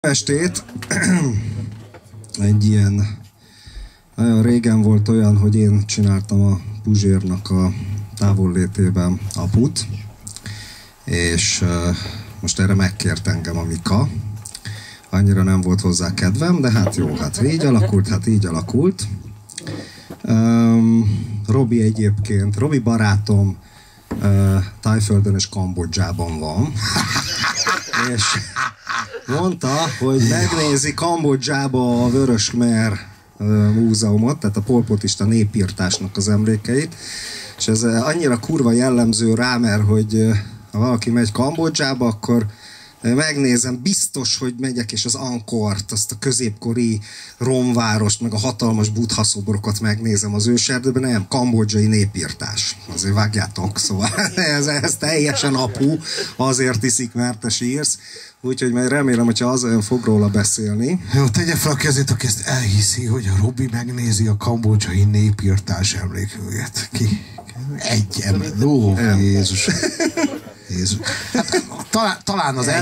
Estét, egy ilyen, nagyon régen volt olyan, hogy én csináltam a Puzsérnak a távollétében aput, és most erre megkért engem a Mika. Annyira nem volt hozzá kedvem, de hát jó, hát így alakult. Robi egyébként, Robi barátom Tájföldön és Kambodzsában van, és mondta, hogy megnézi Kambodzsába a Vörös Khmer múzeumot, tehát a polpotista népírtásnak az emlékeit, és ez annyira kurva jellemző rá, mert hogy ha valaki megy Kambodzsába, akkor megnézem, biztos, hogy megyek, és az Angkort, azt a középkori romvárost, meg a hatalmas buddha szobrokat megnézem az őserdőben, nem, kambodzsai népírtás. Azért vágjátok, szóval ez teljesen apu, azért iszik, mert te sírsz. Úgyhogy majd remélem, hogyha az olyan fog róla beszélni. Jó, tegye fel a kezét, aki ezt elhiszi, hogy a Robi megnézi a kambodzsai népírtás emlékművet. Ki? Egy ember. Ó, Jézus. Jézus. Hát, talán az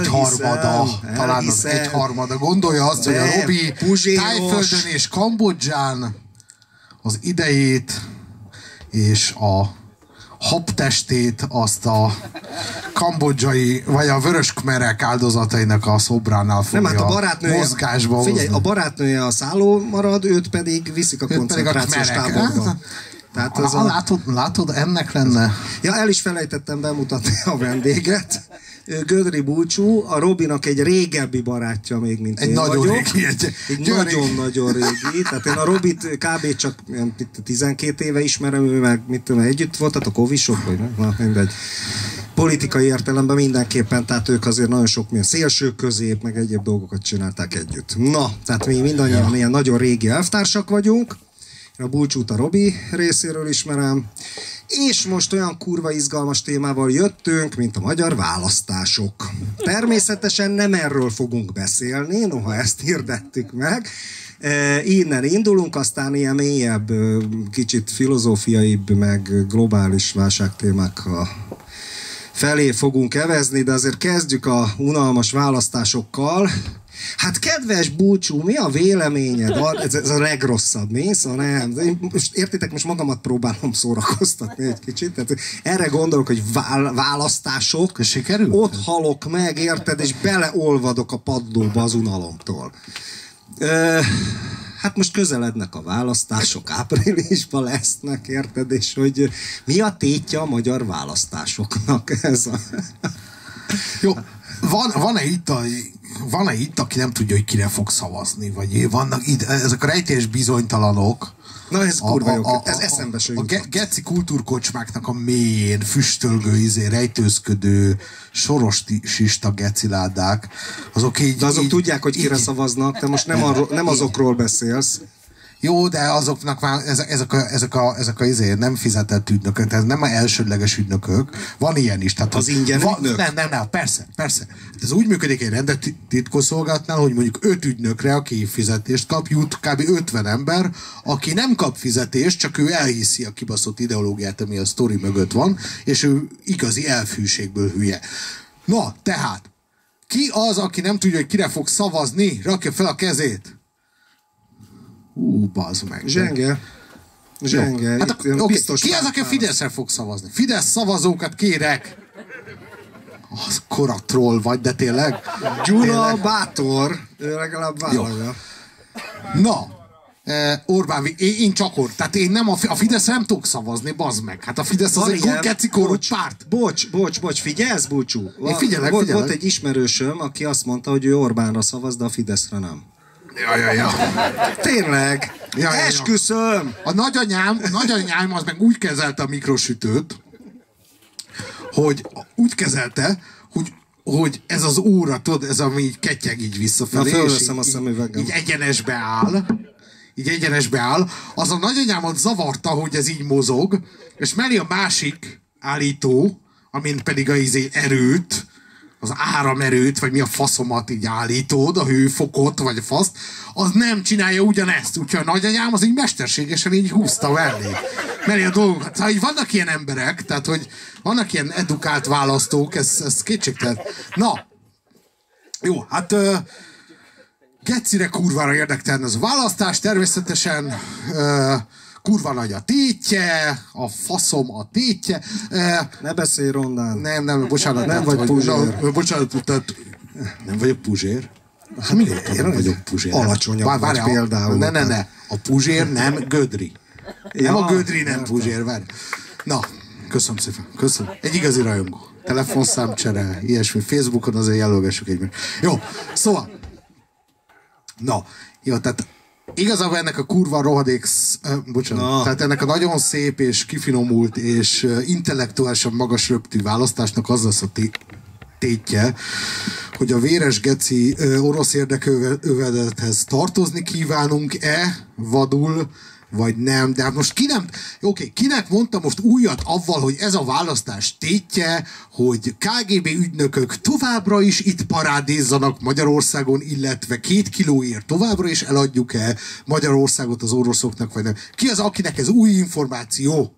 egyharmada gondolja azt, hogy a Robi Tájföldön és Kambodzsán az idejét és a habtestét azt a kambodzsai, vagy a vörös khmerek áldozatainak a szobránál fogja mozgásba. Figyelj, a barátnője a szálló marad, őt pedig viszik a koncentrációs táborba. Tehát az látod, ennek lenne... Ja, el is felejtettem bemutatni a vendéget. Gödri Bulcsú, a Robinak egy régebbi barátja még, mint én vagyok. Egy nagyon-nagyon régi. Tehát én a Robit kb. Csak 12 éve ismerem, ő meg mit tudom, együtt voltatok, ovisok, vagy nem? Na, mindegy. Politikai értelemben mindenképpen, tehát ők azért nagyon sok milyen szélső közép, meg egyéb dolgokat csinálták együtt. Na, tehát mi mindannyian ilyen nagyon régi elvtársak vagyunk. A Bulcsút a Robi részéről ismerem, és most olyan kurva izgalmas témával jöttünk, mint a magyar választások. Természetesen nem erről fogunk beszélni, noha ezt hirdettük meg. Innen indulunk, aztán ilyen mélyebb, kicsit filozófiaibb, meg globális válságtémák felé fogunk evezni, de azért kezdjük a unalmas választásokkal. Hát kedves Bulcsú, mi a véleményed? Ez a legrosszabb, mi? Szóval nem. Értitek, most magamat próbálom szórakoztatni egy kicsit. Tehát erre gondolok, hogy választások. Sikerül? Ott halok meg, érted, és beleolvadok a padlóba az unalomtól. Hát most közelednek a választások, áprilisban lesznek, érted, és hogy mi a tétje a magyar választásoknak? Ez a... Jó, van-e itt, aki nem tudja, hogy kire fog szavazni? Vagy vannak itt, ezek a rejtélyes bizonytalanok. Na ez kurva jó, ez eszembe se jutott. A geci kultúrkocsmáknak a mélyén füstölgő, rejtőzködő, sorosista geciládák, azok így... De azok így, tudják, hogy kire szavaznak, te most nem azokról beszélsz. Jó, de azoknak már ezek a nem fizetett ügynökök, tehát nem az elsődleges ügynökök, van ilyen is. Tehát az ingyen ügynök? Nem, persze. Hát ez úgy működik egy rendet titkosszolgálatnál, hogy mondjuk 5 ügynökre, aki fizetést kap, jut kb. 50 ember, aki nem kap fizetést, csak ő elhiszi a kibaszott ideológiát, ami a sztori mögött van, és ő igazi elfűségből hülye. Na, tehát, ki az, aki nem tudja, hogy kire fog szavazni? Rakja fel a kezét! Bazd meg. Zsenge. Hát biztos ki az, aki a Fideszre fog szavazni? Fidesz szavazókat kérek! Az kora troll vagy, de tényleg? Gyula bátor. Ő legalább vállalja. Na, Orbán, én csak tehát én nem a Fidesz nem tudok szavazni, bazd meg. Hát a Fidesz az egy geci korrupt párt. Bocs, figyelsz, Bulcsú? Én figyelek. Volt egy ismerősöm, aki azt mondta, hogy ő Orbánra szavaz, de a Fideszre nem. Ja. Tényleg? Esküszöm! A nagyanyám az meg úgy kezelte a mikrosütőt, hogy ez az óra, tudod, ez ami így ketyeg így visszafelé, és így egyenesbe áll. Az a nagyanyámat zavarta, hogy ez így mozog, és mellé a másik állító, amint pedig erőt, az áramerőt, vagy mi a faszomat így állítod, a hőfokot, vagy a faszt, az nem csinálja ugyanezt. Úgyhogy a nagyanyám az így mesterségesen így húzta mellé. Mert a dolgokat. Szóval így vannak ilyen emberek, tehát hogy vannak ilyen edukált választók, ez kétségtelen. Na, jó, hát Gecire kurvára érdektelen az a választás, természetesen kurva nagy a tétje, a faszom a tétje. Ne beszélj rondán. Nem, bocsánat. Nem vagy Puzsér. Bocsánat, tehát nem vagyok Puzsér. Hát miért nem vagyok Puzsér? Alacsonyabb vagy például. Ne. A Puzsér nem Gödri. Nem a Gödri, nem Puzsér. Várj. Na, köszönöm szépen. Köszönöm. Egy igazi rajongó. Telefonszámcsere, ilyesmi. Facebookon azért jelölgessük egymást. Jó, szóval. Na, jó, tehát igazából ennek a kurva rohadék, bocsánat, tehát ennek a nagyon szép és kifinomult és intellektuálisan magas röptű választásnak az lesz a tétje, hogy a véres geci orosz érdekövezethez tartozni kívánunk-e vadul, vagy nem, de hát most kinek mondta most újat avval, hogy ez a választás tétje, hogy KGB ügynökök továbbra is itt parádézzanak Magyarországon, illetve 2 kilóért továbbra is eladjuk-e Magyarországot az oroszoknak, vagy nem. Ki az, akinek ez új információ?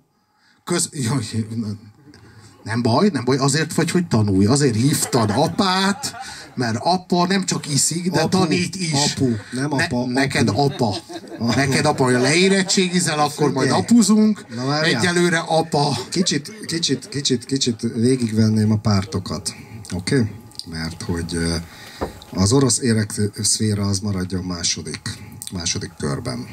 Nem baj, azért vagy, hogy tanulj. Azért hívtad apát, mert apa nem csak iszik, de tanít is. Apu, nem apa. Neked apa. Neked apa, ha leérettségizel, akkor majd apuzunk. Egyelőre apa. Kicsit végigvenném a pártokat. Oké? Mert hogy az orosz érekszféra az maradjon második körben.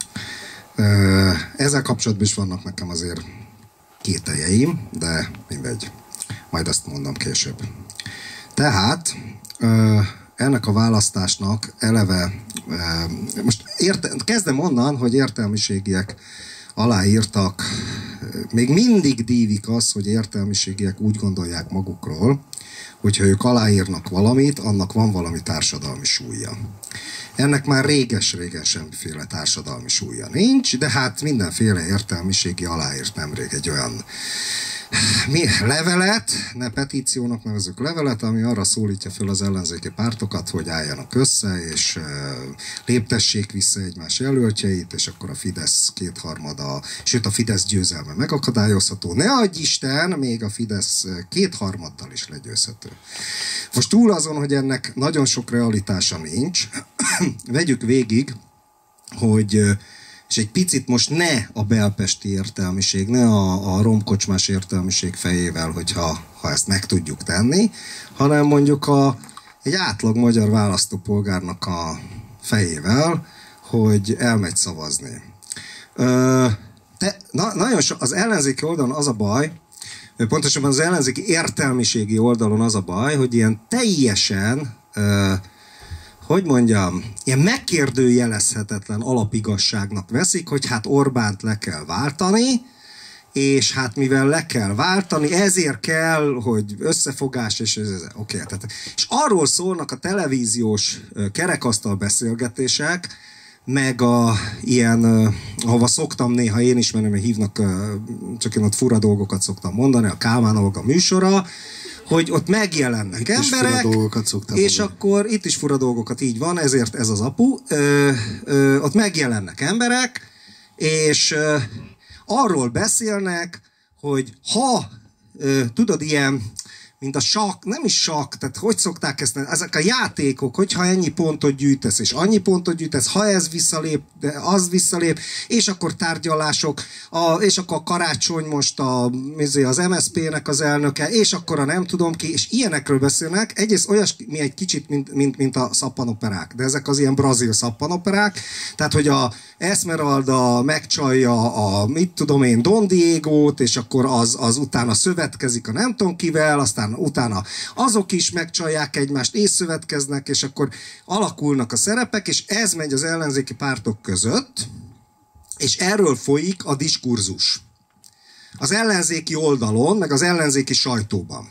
Ezzel kapcsolatban is vannak nekem azért kételjeim, de mindegy. Majd azt mondom később. Tehát ennek a választásnak eleve, most kezdem onnan, hogy értelmiségiek aláírtak, még mindig dívik az, hogy értelmiségiek úgy gondolják magukról, hogyha ők aláírnak valamit, annak van valami társadalmi súlya. Ennek már réges-régen semmiféle társadalmi súlya nincs, de hát mindenféle értelmiségi aláírt nemrég egy olyan levelet, ne petíciónak nevezzük levelet, ami arra szólítja föl az ellenzéki pártokat, hogy álljanak össze, és léptessék vissza egymás jelöltjeit, és akkor a Fidesz kétharmada, sőt a Fidesz győzelme megakadályozható. Ne adj Isten, még a Fidesz kétharmaddal is legyőzhető. Most túl azon, hogy ennek nagyon sok realitása nincs, vegyük végig, hogy és egy picit most ne a belpesti értelmiség, ne a romkocsmás értelmiség fejével, ha ezt meg tudjuk tenni, hanem mondjuk egy átlag magyar választópolgárnak a fejével, hogy elmegy szavazni. Nagyon az ellenzéki oldalon az a baj, pontosabban az ellenzéki értelmiségi oldalon az a baj, hogy ilyen teljesen hogy mondjam, ilyen megkérdőjelezhetetlen alapigasságnak veszik, hogy hát Orbánt le kell váltani, és hát mivel le kell váltani, ezért kell, hogy összefogás, és oké. És arról szólnak a televíziós kerekasztal beszélgetések, meg ahova szoktam néha én is, mert hívnak, csak én ott fura dolgokat szoktam mondani, a Kálmán Olga műsora, hogy ott megjelennek itt emberek, és akkor itt is fura dolgokat, így van, ezért ez az apu, ott megjelennek emberek, és arról beszélnek, hogy ha, tudod, ilyen, mint a sakk, nem is sakk, tehát hogy szokták ezt, ezek a játékok, hogyha ennyi pontot gyűjtesz, és annyi pontot gyűjtesz, ha ez visszalép, de az visszalép, és akkor tárgyalások, és akkor a Karácsony most az MSZP-nek az elnöke, és akkor a nem tudom ki, és ilyenekről beszélnek, egyrészt olyasmi egy kicsit, mint a szappanoperák, de ezek az ilyen brazil szappanoperák, tehát hogy a Esmeralda megcsalja a, mit tudom én, Don Diego-t, és akkor az utána szövetkezik a nem tudom kivel, aztán utána azok is megcsalják egymást, és szövetkeznek, és akkor alakulnak a szerepek, és ez megy az ellenzéki pártok között, és erről folyik a diskurzus. Az ellenzéki oldalon, meg az ellenzéki sajtóban.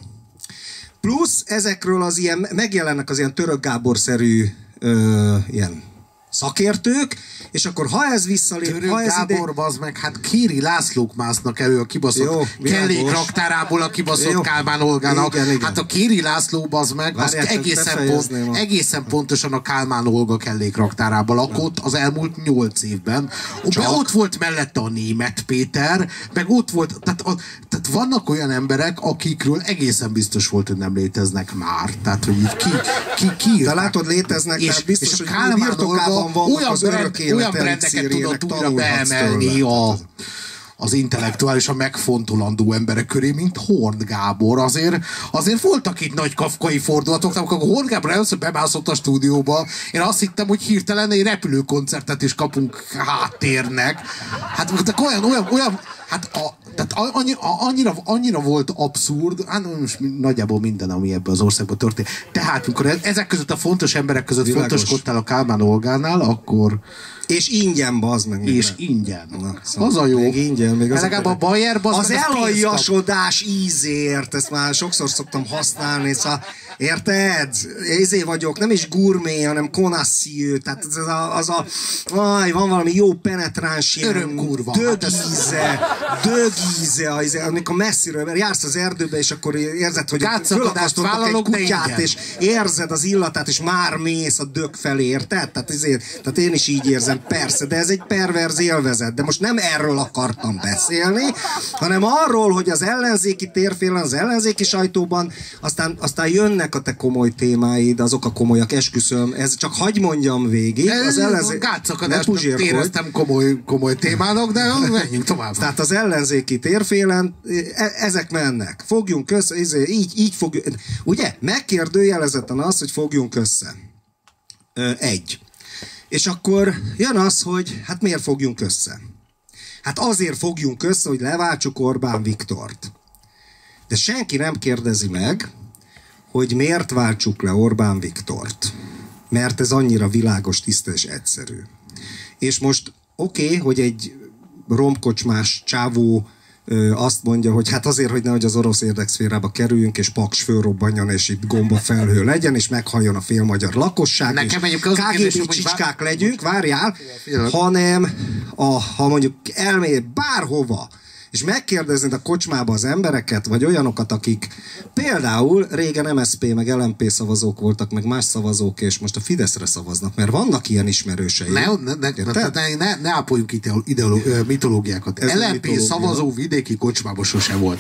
Plusz ezekről az ilyen, megjelennek az ilyen Török Gábor-szerű ilyen szakértők, és akkor ha ez visszalép, Török ha ez Gábor, az meg, hát Kéri Lászlók másznak elő a kibaszott kellékraktárából a kibaszott Kálmán Olgának. Igen. Hát a Kéri László, az meg, az egészen pontosan a Kálmán Olga kellékraktárában lakott az elmúlt 8 évben. Ott volt mellette a Németh Péter, meg ott volt, tehát vannak olyan emberek, akikről egészen biztos volt, hogy nem léteznek már. Tehát, hogy így ki de látod, léteznek, és, tehát biztos, és hogy birtokában vannak olyan brendeket tudott újra beemelni az intellektuálisan megfontolandó emberek köré, mint Horn Gábor. Azért voltak itt nagy kafkai fordulatok, amikor Horn Gábor először bemászott a stúdióba, én azt hittem, hogy hirtelen egy repülőkoncertet is kapunk háttérnek. Hát olyan tehát annyira volt abszurd, most nagyjából minden, ami ebben az országban történt. Tehát, amikor ezek között a fontos emberek között fontoskodtál a Kálmán Olgánál, akkor... És ingyen, bazd meg. És ingyen. Na, szóval az a jó. Még ingyen. Még legalább a Bayer, az elhajasodás ízért, ezt már sokszor szoktam használni, szóval, érted? Ézé vagyok, nem is gourmet, hanem connoisseur, tehát van valami jó penetráns, dögíze, amikor messziről jársz az erdőbe, és akkor érzed, hogy fölakasztottak egy kutyát, és érzed az illatát, és már mész a dög felé, érted? Tehát én is így érzem, persze, de ez egy perverz élvezet, de most nem erről akartam beszélni, hanem arról, hogy az ellenzéki térfélen, az ellenzéki sajtóban aztán jönnek a te komoly témáid, azok a komolyak, esküszöm, ez csak hagy mondjam végig. Az gátszakadást éreztem komoly témának, de menjünk tovább. Tehát az ellenzéki térfélen ezek mennek. Fogjunk össze, így fogjunk. Ugye? Megkérdőjelezetten az, hogy fogjunk össze. És akkor jön az, hogy hát miért fogjunk össze? Hát azért fogjunk össze, hogy leváltsuk Orbán Viktort. De senki nem kérdezi meg, hogy miért váltsuk le Orbán Viktort. Mert ez annyira világos, tiszta és egyszerű. És most oké, hogy egy romkocsmás csávó azt mondja, hogy hát azért, hogy nehogy az orosz érdekszférába kerüljünk, és Paks fölrobbanjon, és itt gomba felhő legyen, és meghalljon a félmagyar lakosság, nekem és KGB csicskák legyünk, várjál, hanem ha mondjuk elmély bárhova, és megkérdeznéd a kocsmába az embereket, vagy olyanokat, akik például régen MSZP, meg LMP szavazók voltak, meg más szavazók, és most a Fideszre szavaznak, mert vannak ilyen ismerősei. Ne ápoljunk mitológiákat. LMP szavazó vidéki kocsmába sose volt.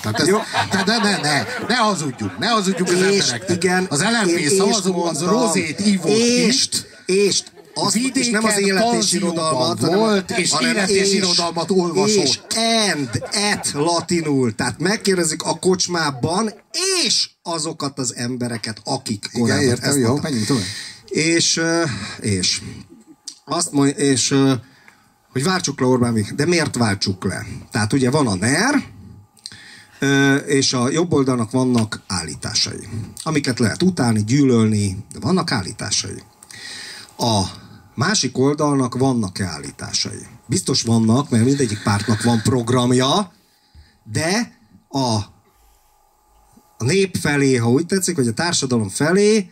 Ne hazudjuk az embereknek. Igen, az LMP szavazó az rozét ívott és nem az élet és irodalmat volt, és élet és irodalmat olvasott. És latinul. Tehát megkérdezik a kocsmában, és azokat az embereket, akik korábban. Igen, értem, jó, menjünk tovább. És azt mondja, hogy váltsuk le Orbán Viktort. De miért váltsuk le? Tehát ugye van a NER, és a jobb oldalnak vannak állításai, amiket lehet utálni, gyűlölni, de vannak állításai. A másik oldalnak vannak-e állításai? Biztos vannak, mert mindegyik pártnak van programja, de a nép felé, ha úgy tetszik, vagy a társadalom felé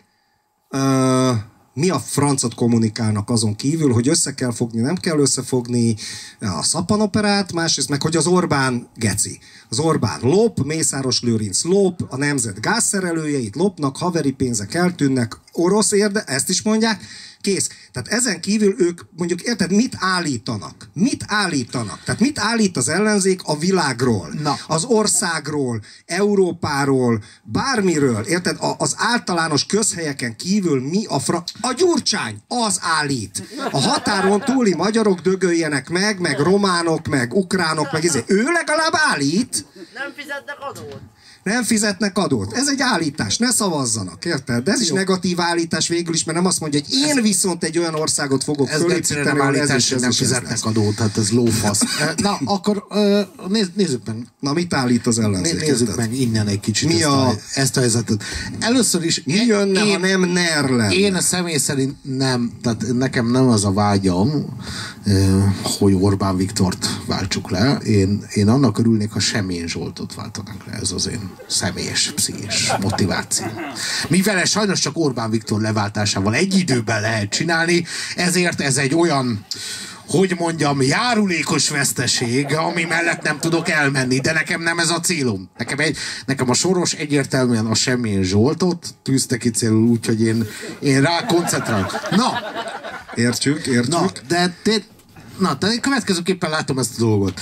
mi a francot kommunikálnak azon kívül, hogy össze kell fogni, nem kell összefogni a szappanoperát, másrészt meg, hogy az Orbán geci. Az Orbán lop, Mészáros Lőrinc lop, a nemzet gázszerelőjeit lopnak, haveri pénzek eltűnnek, orosz ezt is mondják, kész. Tehát ezen kívül ők, mondjuk, érted, mit állítanak? Mit állítanak? Tehát mit állít az ellenzék a világról? Az országról, Európáról, bármiről, érted? Az általános közhelyeken kívül mi a Gyurcsány, az állít. A határon túli magyarok dögöljenek meg románok, meg ukránok, meg ő legalább állít. Nem fizetnek adót. Nem fizetnek adót. Ez egy állítás, ne szavazzanak, érted? De ez is negatív állítás végül is, mert nem azt mondja, hogy én viszont egy olyan országot fogok fölépíteni, hogy ez nem fizetnek adót, hát ez lófasz. Na, akkor nézzük meg. Na, mit állít az ellenzék? Nézzük meg innen egy kicsit ezt a helyzetet. Először is... Mi jönne, ha nem NER lenne? Én személy szerint nem, tehát nekem nem az a vágyam, hogy Orbán Viktort váltsuk le. Én annak örülnék, ha Semjén Zsoltot váltanánk le, ez az én személyes, pszichés motiváció. Mivel ez sajnos csak Orbán Viktor leváltásával egy időben lehet csinálni, ezért ez egy olyan, hogy mondjam, járulékos veszteség, ami mellett nem tudok elmenni, de nekem nem ez a célom. Nekem a Soros egyértelműen a Semjén Zsoltot tűzte ki célul, úgyhogy én rá koncentrálok. Na! Értjük. Na, de én következőképpen látom ezt a dolgot.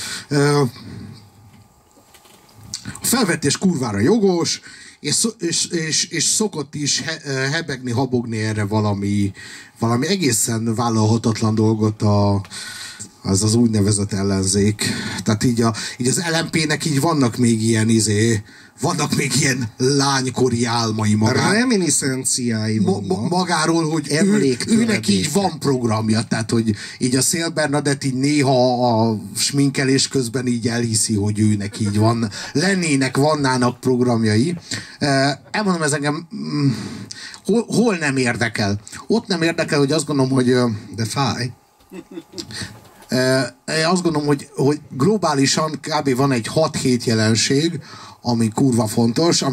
A felvetés kurvára jogos, és szokott is hebegni, habogni erre valami egészen vállalhatatlan dolgot az úgynevezett ellenzék. Tehát így az LMP-nek így vannak még ilyen lánykori álmai magáról. Reminiszenciái vannak. Magáról, hogy őnek így van programja. Tehát, hogy így a Szél Bernadett így néha a sminkelés közben így elhiszi, hogy őnek így vannának programjai. Elmondom, ez engem hol nem érdekel? Ott nem érdekel, hogy azt gondolom, hogy... De fáj. Azt gondolom, hogy globálisan kb. Van egy 6-7 jelenség, ami kurva fontos,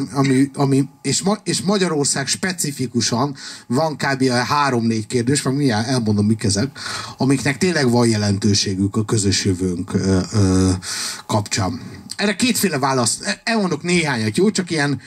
és Magyarország specifikusan van kb. 3-4 kérdés, meg mindjárt elmondom, mik ezek, amiknek tényleg van jelentőségük a közös jövőnk kapcsán. Erre kétféle választ, elmondok néhányat, jó? Csak ilyen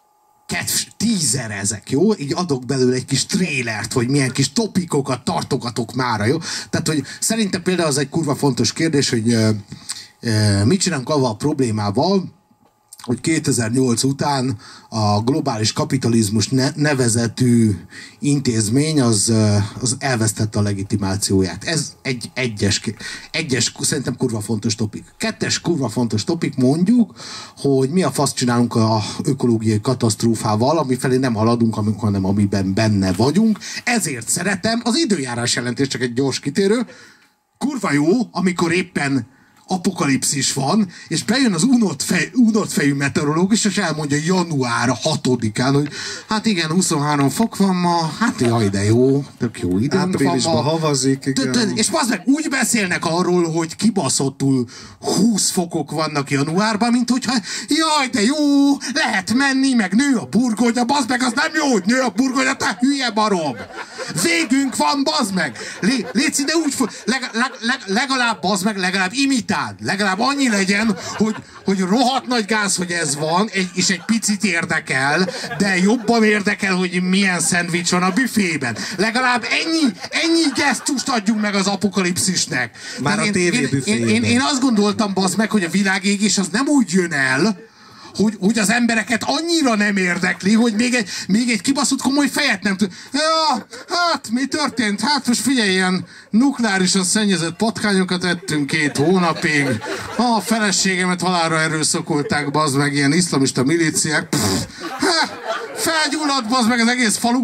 teaser ezek, jó? Így adok belőle egy kis trélert, hogy milyen kis topikokat tartogatok mára, jó? Tehát, hogy szerintem például az egy kurva fontos kérdés, hogy mit csinálunk avval a problémával, hogy 2008 után a globális kapitalizmus nevezetű intézmény az elvesztette a legitimációját. Ez egy egyes szerintem kurva fontos topik. 2. kurva fontos topik, mondjuk, hogy mi a fasz csinálunk a ökológiai katasztrófával, amifelé nem haladunk, hanem amiben benne vagyunk. Ezért szeretem az időjárás jelentés, csak egy gyors kitérő. Kurva jó, amikor éppen apokalipszis van, és bejön az unott fejű meteorológus, és elmondja január 6-án, hogy hát igen, 23 fok van ma, hát jaj, de jó, tök jó időnk van ma. Áprilisban havazik, igen. És meg úgy beszélnek arról, hogy kibaszottul 20 fokok vannak januárban, mint hogyha jaj, de jó, lehet menni, meg nő a burgonya, bazd meg, az nem jó, hogy nő a burgonya, te hülye barom. Végünk van, bazd meg. Légy de úgy, legalább bazd meg, legalább imitál. Legalább annyi legyen, hogy rohadt nagy gáz, hogy ez van, és egy picit érdekel, de jobban érdekel, hogy milyen szendvics van a büfében. Legalább ennyi gesztust adjunk meg az apokalipszisnek. Már a TV büfében. Én azt gondoltam, bazd meg, hogy a világégés az nem úgy jön el, hogy az embereket annyira nem érdekli, hogy még egy kibaszott komoly fejet nem tud. Ja, hát mi történt? Hát most figyelj, ilyen nukleárisan szennyezett patkányokat ettünk 2 hónapig. A feleségemet halálra erőszakolták, bazd meg, ilyen iszlamista milíciák. Felgyulladt, bazd meg az egész falu.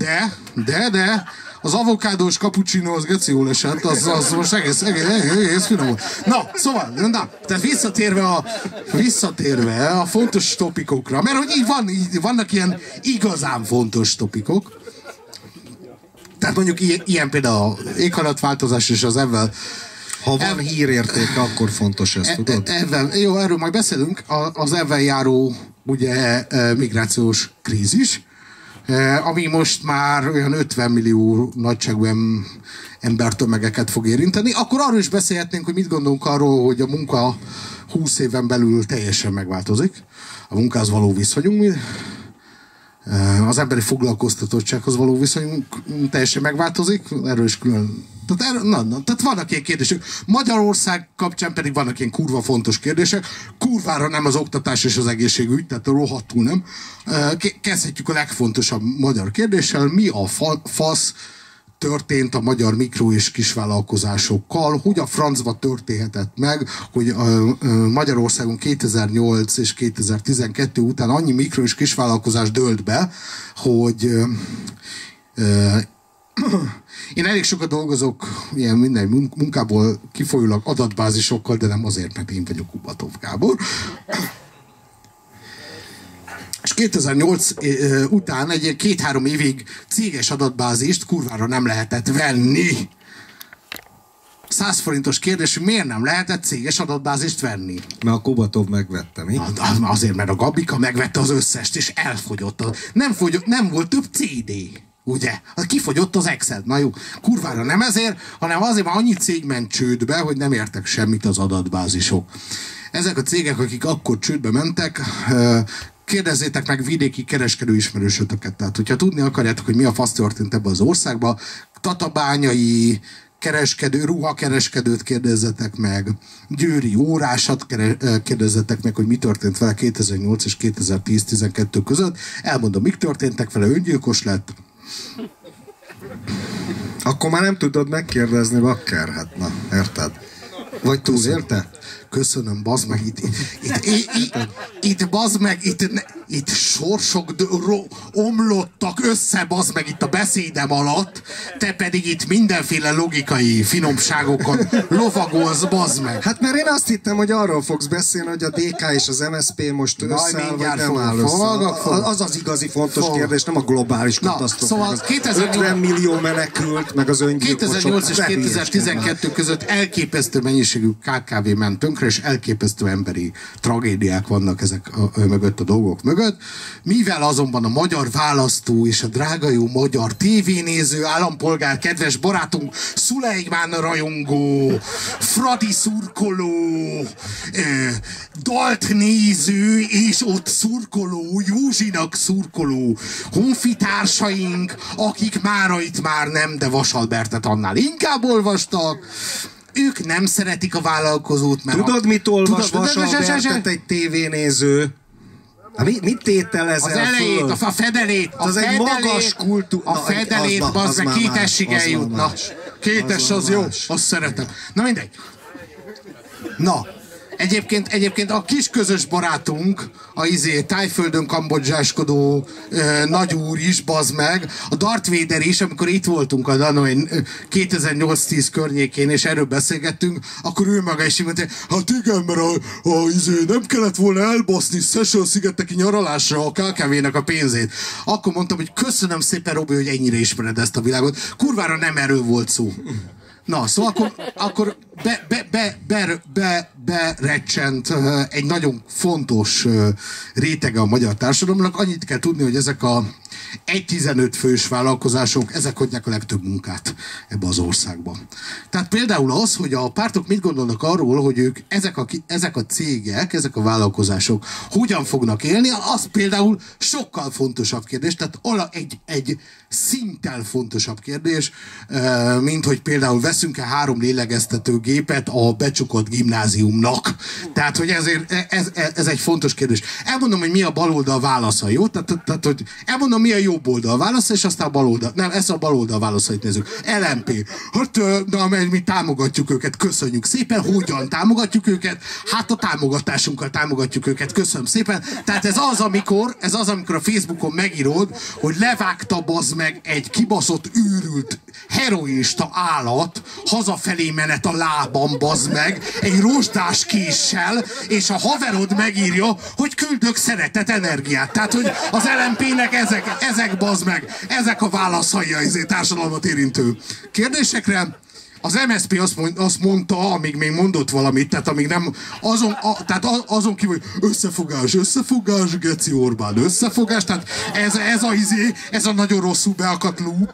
De az avokádós cappuccino az geci jól esett, az most egész finom volt. Na, szóval, tehát visszatérve a fontos topikokra, mert hogy így vannak ilyen igazán fontos topikok. Tehát mondjuk ilyen például a éghajlatváltozás és az ebben. Ha van hírértéke, akkor fontos ez, tudod? Jó, erről majd beszélünk. Az ebben járó ugye migrációs krízis, ami most már olyan 50 millió nagyságban embertömegeket fog érinteni, akkor arról is beszélhetnénk, hogy mit gondolunk arról, hogy a munka 20 éven belül teljesen megváltozik. A munkához való viszonyunk, az emberi foglalkoztatottsághoz való viszonyunk teljesen megváltozik, erről is külön. Tehát vannak ilyen kérdések. Magyarország kapcsán pedig vannak ilyen kurva fontos kérdések. Kurvára nem az oktatás és az egészségügy, tehát rohadtul nem. Kezdhetjük a legfontosabb magyar kérdéssel. Mi a fasz történt a magyar mikro- és kisvállalkozásokkal? Hogy a francba történhetett meg, hogy Magyarországon 2008 és 2012 után annyi mikro- és kisvállalkozás dőlt be, hogy én elég sokat dolgozok ilyen minden munkából kifolyólag adatbázisokkal, de nem azért, mert én vagyok Kubatov Gábor. És 2008 után egy 2-3 évig céges adatbázist kurvára nem lehetett venni. 100 forintos kérdés, hogy miért nem lehetett céges adatbázist venni? Mert a Kubatov megvette, mi? Azért, mert a Gabika megvette az összest, és elfogyott. Nem volt több CD. Ugye? Kifogyott az Excel. Na jó, kurvára nem ezért, hanem azért, mert annyi cég ment csődbe, hogy nem értek semmit az adatbázisok. Ezek a cégek, akik akkor csődbe mentek, kérdezzétek meg vidéki kereskedő ismerősötöket. Tehát, hogyha tudni akarjátok, hogy mi a fasz történt ebben az országban, tatabányai kereskedő, ruhakereskedőt kérdezzetek meg, győri órásat kérdezzetek meg, hogy mi történt vele 2008 és 2010-12 között. Elmondom, mik történtek vele, öngyilkos lett. Akkor már nem tudod megkérdezni, bakker, hát na, érted? Vagy túlélte? Köszönöm, bazd meg, itt bazd meg, itt sorsok omlottak össze, bazd meg itt a beszédem alatt, te pedig itt mindenféle logikai finomságokon lovagolsz, bazd meg. Hát mert én azt hittem, hogy arról fogsz beszélni, hogy a DK és az MSZP most összeáll, vagy nem áll össze. Az az igazi fontos kérdés, nem a globális katasztrófa. Szóval 50 millió menekült, meg az öngyilkosok. 2008 és 2012 között elképesztő mennyiségű KKV ment tönkre, és elképesztő emberi tragédiák vannak ezek mögött, a dolgok mögött. Mivel azonban a magyar választó és a drága jó magyar tévénéző állampolgár, kedves barátunk, Szulejmán rajongó, Fradi szurkoló, dalt néző és ott szurkoló, Józsinak szurkoló honfitársaink, akik mára itt már nem, de Vasalbertet annál inkább olvastak, ők nem szeretik a vállalkozót, mert... Tudod, mit olvas Vasalbertet egy tévénéző? Mit tételezel az elejét, a fedelét, az egy magas kultúra. A fedelét, az meg kétesig eljutna. Kétes az jó, azt szeretem. Na mindegy. Na, egyébként a kis közös barátunk, a Tájföldön kambodzsáskodó nagyúr is, bazd meg, a Darth Vader is, amikor itt voltunk a 2008-10 környékén, és erről beszélgettünk, akkor ő maga is mondta, hát igen, mert nem kellett volna elbaszni Seychelles-szigeteki nyaralásra a KKV-nek a pénzét. Akkor mondtam, hogy köszönöm szépen, Robi, hogy ennyire ismered ezt a világot. Kurvára nem erről volt szó. Na, szóval akkor berecsent egy nagyon fontos rétege a magyar társadalomnak. Annyit kell tudni, hogy ezek a 1-15 fős vállalkozások, ezek hagyják a legtöbb munkát ebbe az országban. Tehát például az, hogy a pártok mit gondolnak arról, hogy ők, ezek a cégek, ezek a vállalkozások hogyan fognak élni, az például sokkal fontosabb kérdés, tehát egy szinttel fontosabb kérdés, mint hogy például veszünk-e 3 lélegeztetőgépet a becsukott gimnáziumnak. Tehát, hogy ezért ez egy fontos kérdés. Elmondom, hogy mi a baloldal válasza, jó? Tehát, hogy elmondom, mi a jobb oldal válasza, és aztán a baloldal. Nem, ezt a baloldal válaszait nézzük. LMP. Hát, na, mi támogatjuk őket, köszönjük szépen. Hogyan támogatjuk őket? Hát a támogatásunkkal támogatjuk őket, köszönöm szépen. Tehát ez az, amikor a Facebookon megírod, hogy levágta bazd meg egy kibaszott őrült heroinista állat, hazafelé menet a lábam, bazd meg, egy rozsdás késsel, és a haverod megírja, hogy küldök szeretet, energiát. Tehát, hogy az LMP-nek ezek bazd meg, ezek a válaszai a társadalmat érintő kérdésekre. Az MSZP azt mondta, amíg még mondott valamit, tehát amíg nem, azon kívül, hogy összefogás, Geci Orbán, összefogás, tehát ez a nagyon rosszul beakadt loop,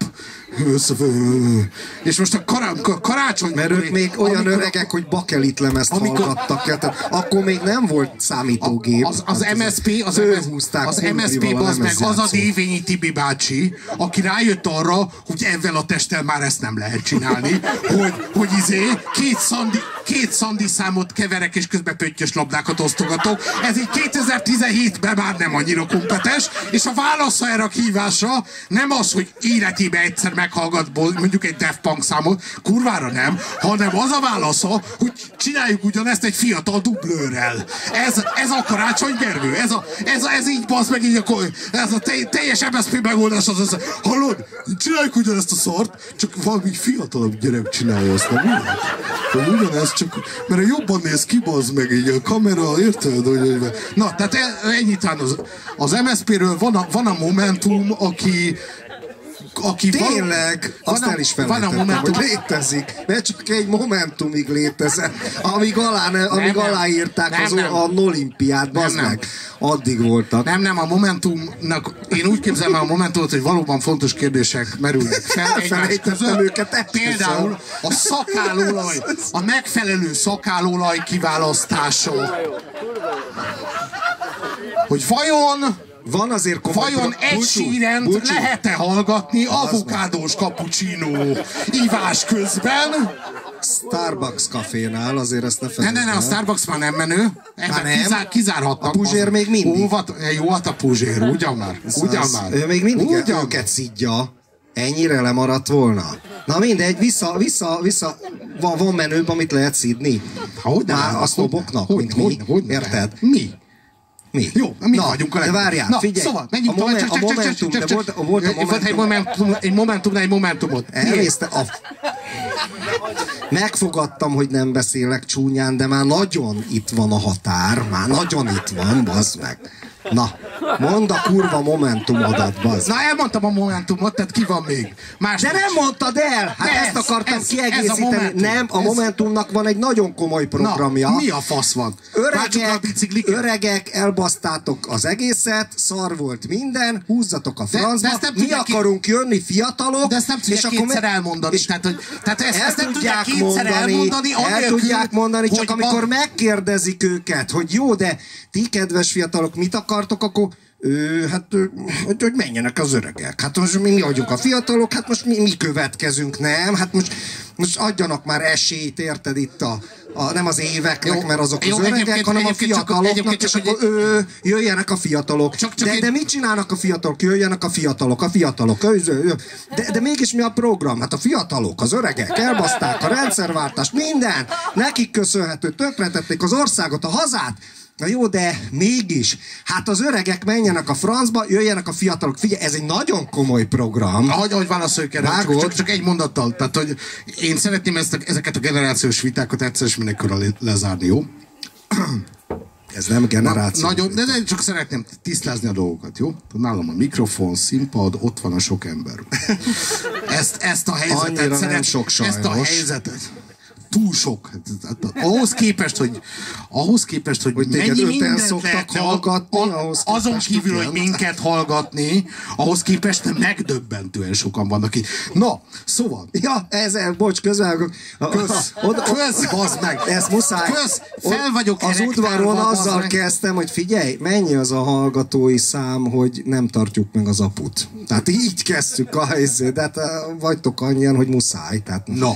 és most a karácsony... Mert ők még olyan öregek, hogy bakelit lemezt hallgattak, tehát akkor még nem volt számítógép. Az MSZP az a Dévényi Tibi bácsi, aki rájött arra, hogy ezzel a testtel már ezt nem lehet csinálni, hogy két szandi számot keverek, és közben pöttyös labdákat osztogatok. Ez így 2017-ben már nem annyira kompetens, és a válasza erre a kihívásra nem az, hogy életében egyszer meghallgat mondjuk egy Daft Punk számot, kurvára nem, hanem az a válasza, hogy csináljuk ugyanezt egy fiatal dublőrrel. Ez a Karácsony Gergő, ez így bazd meg így, ez a teljes MSZP megoldás az, hallod? Csináljuk ugyanezt a szart, csak valami fiatalabb gyerek csinálja azt, nem úgy? Ugyanez, csak mert jobban néz ki, bazd meg így a kamera, érted? Na, tehát ennyit az MSZP-ről van a Momentum, aki aki tényleg, azt el is felejtettem, hogy létezik. Mert csak egy Momentumig létezett, amíg aláírták a olimpiát, bazd meg. Addig voltak. Nem, a Momentumnak, én úgy képzelem a Momentumot, hogy valóban fontos kérdések merülnek fel egymás között. Őket, például a szakálolaj, a megfelelő szakálolaj kiválasztása. Hogy van azért vajon egy sírent lehet-e hallgatni avokádós cappuccino ivás közben? Starbucks kafénál, azért ezt ne felejtsd el. Ne, a Starbucks már nem menő. Kizárhatnak. A Puzsér még mindig. Jó, hát a Puzsér, ugyan már. Ő még mindig őket szidja. Ennyire lemaradt volna. Na mindegy, vissza. Van menőbb, amit lehet szidni? Már a sznoboknak, mint mi. Érted? Mi? Jó, mi vagyunk a legjobb. De várjál, figyelj. Szóval, menjünk tovább, egy momentumot. Elvészte Megfogadtam, hogy nem beszélek csúnyán, de már nagyon itt van a határ. Már nagyon itt van, bazd meg. Na, mondd a kurva momentumodat, bazd. Na, elmondtam a momentumot, tehát ki van még? De nem mondtad el! Hát ezt akartam kiegészíteni. Nem, a Momentumnak van egy nagyon komoly programja. Na, mi a fasz van? Öregek, elbasztátok az egészet, szar volt minden, húzzatok a francba, mi akarunk jönni, fiatalok. De ezt nem tudják kétszer elmondani. Tehát ezt nem tudják kétszer elmondani. El tudják mondani, csak amikor megkérdezik őket, hogy jó, de ti kedves fiatalok, mit akartok, akkor hogy menjenek az öregek. Hát most mi vagyunk a fiatalok, hát most mi következünk, nem? Hát most adjanak már esélyt, érted itt nem az éveknek, mert azok az öregek, hanem a fiataloknak, és akkor jöjjenek a fiatalok. De mit csinálnak a fiatalok? Jöjjenek a fiatalok. De mégis mi a program? Hát a fiatalok, az öregek elbaszták a rendszerváltást, minden. Nekik köszönhető, tönkretették az országot, a hazát. Na jó, de mégis, hát az öregek menjenek a francba, jöjjenek a fiatalok. Figyelj, ez egy nagyon komoly program. Ahogy válaszoljuk erre, csak egy mondattal. Tehát, hogy én szeretném ezeket a generációs vitákat egyszer is mindenkor lezárni, jó? Ez nem generáció. De csak szeretném tisztázni a dolgokat, jó? Nálam a mikrofon, színpad, ott van a sok ember. Ezt a helyzetet annyira nem sok, sajnos. Ezt a helyzetet. Túl sok. Ahhoz képest, hogy mennyi mindent lehet hallgatni, azon kívül, hogy minket hallgatni, ahhoz képest megdöbbentően sokan vannak itt. Na, szóval. Ja, bocs, közvágok. Kösz, bazd meg. Ezt muszáj. Kösz, fel vagyok az udvaron azzal kezdtem, hogy figyelj, mennyi az a hallgatói szám, hogy nem tartjuk meg az aput. Tehát így kezdtük a helyzet, de hát vagytok annyian, hogy muszáj. Tehát... No.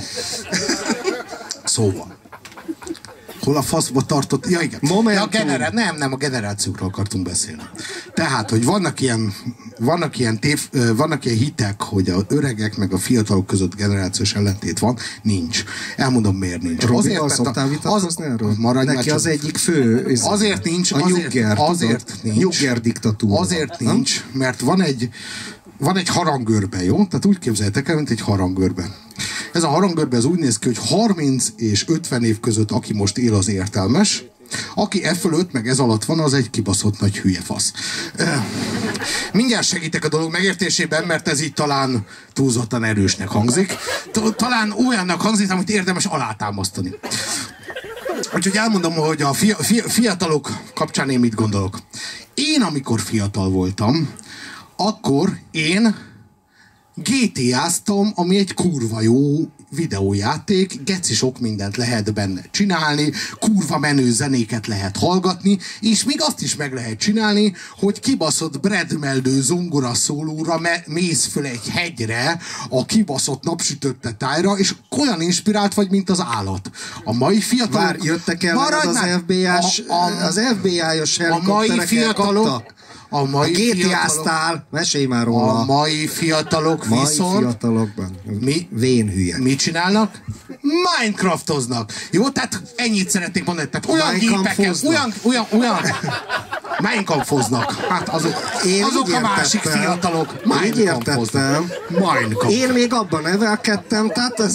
Szóval. Hol a faszba tartott? Ja, igen. Nem, a generációkról akartunk beszélni. Tehát, hogy vannak ilyen hitek, hogy az öregek meg a fiatalok között generációs ellentét van. Nincs. Elmondom, miért nincs. Robival szoktál vitatkozni erről? Neki az egyik fő... Azért nincs. Jugger diktatúra. Azért nincs, mert van egy harangörbe, jó? Tehát úgy képzeljétek el, mint egy harangörbe. Ez a harangörbe az úgy néz ki, hogy 30 és 50 év között, aki most él, az értelmes. Aki e fölött, meg ez alatt van, az egy kibaszott nagy hülyefasz. Mindjárt segítek a dolog megértésében, mert ez így talán túlzottan erősnek hangzik. Talán olyannak hangzik, amit érdemes alátámasztani. Úgyhogy elmondom, hogy a fiatalok kapcsán én mit gondolok. Én, amikor fiatal voltam, akkor én GTA-ztam, ami egy kurva jó videójáték, geci sok mindent lehet benne csinálni, kurva menő zenéket lehet hallgatni, és még azt is meg lehet csinálni, hogy kibaszott Bradmeldő zongora szólóra mész föl egy hegyre, a kibaszott napsütötte tájra, és olyan inspirált vagy, mint az állat. A mai fiatalok... Már jöttek el az FBI-os helikopterek elkaptak? A GTA-ztál, mesélj már róla. A mai fiatalok viszont... fiatalokban. Vén hülye. Mit csinálnak? Minecraftoznak. Jó, tehát ennyit szeretnék mondani. Tehát olyan gépekkel, olyan... Minecraftoznak. Hát azok a másik fiatalok. Minecraftoznak. Én még abban nevelkedtem, tehát ez...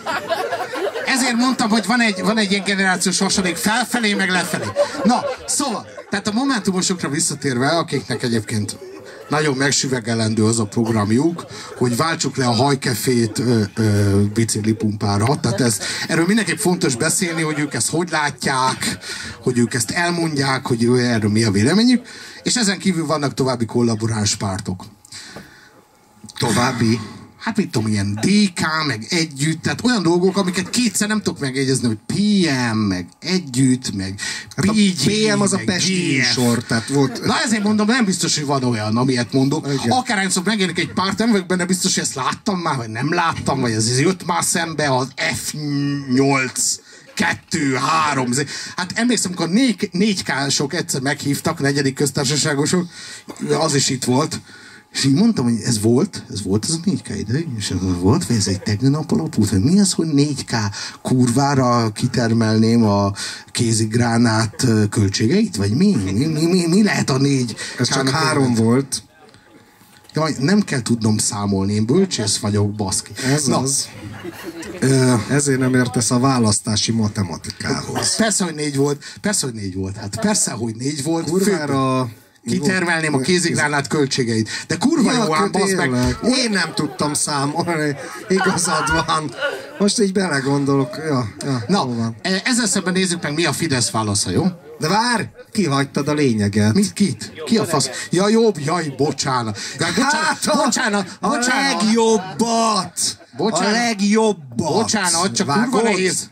Ezért mondtam, hogy van egy ilyen generációs hasonlók felfelé, meg lefelé. Na, szóval, tehát a momentumosokra visszatérve, akiknek egyébként nagyon megsüvegelendő az a programjuk, hogy váltsuk le a hajkefét biciklipumpára. Tehát erről mindenképp fontos beszélni, hogy ők ezt hogy látják, hogy ők ezt elmondják, hogy erről mi a véleményük, és ezen kívül vannak további kollaboráns pártok. További? Hát mit tudom, ilyen DK, meg együtt, tehát olyan dolgok, amiket kétszer nem tudok megegyezni, hogy PM, meg együtt, meg hát PG, PM az a Pesti műsor, tehát volt... Na ezért mondom, nem biztos, hogy van olyan, amilyet mondok. Akárhányszor megjelenik egy párt, nem vagyok benne biztos, hogy ezt láttam már, vagy nem láttam, vagy ez jött már szembe az F8 2, 3. Hát emlékszem, amikor 4K-sok egyszer meghívtak, 4. köztársaságosok, az is itt volt. És így mondtam, hogy ez volt az a 4K ide, és ez volt, vagy ez egy tegnap alapú, vagy mi az, hogy 4K kurvára kitermelném a kézigránát költségeit, vagy mi lehet a 4K? Ez csak 3 volt. Jaj, nem kell tudnom számolni, én bölcsész vagyok, baszki. Ez az. Ezért nem értesz a választási matematikához. Persze, hogy 4 volt. Hát persze, hogy 4 volt. Kurvára... Kitermelném a kézigránát költségeit. De kurva jó ám, bazd meg. Én nem tudtam számolni. Igazad van. Most így belegondolok. Na, ezzel szemben nézzük meg, mi a Fidesz válasza, jó? De várj! Kihagytad a lényeget. Kit? Ki a fasz? Ja, jobb, jaj, bocsánat. Bocsánat. A legjobbat! A legjobbat! Bocsánat, csak kurva nehéz.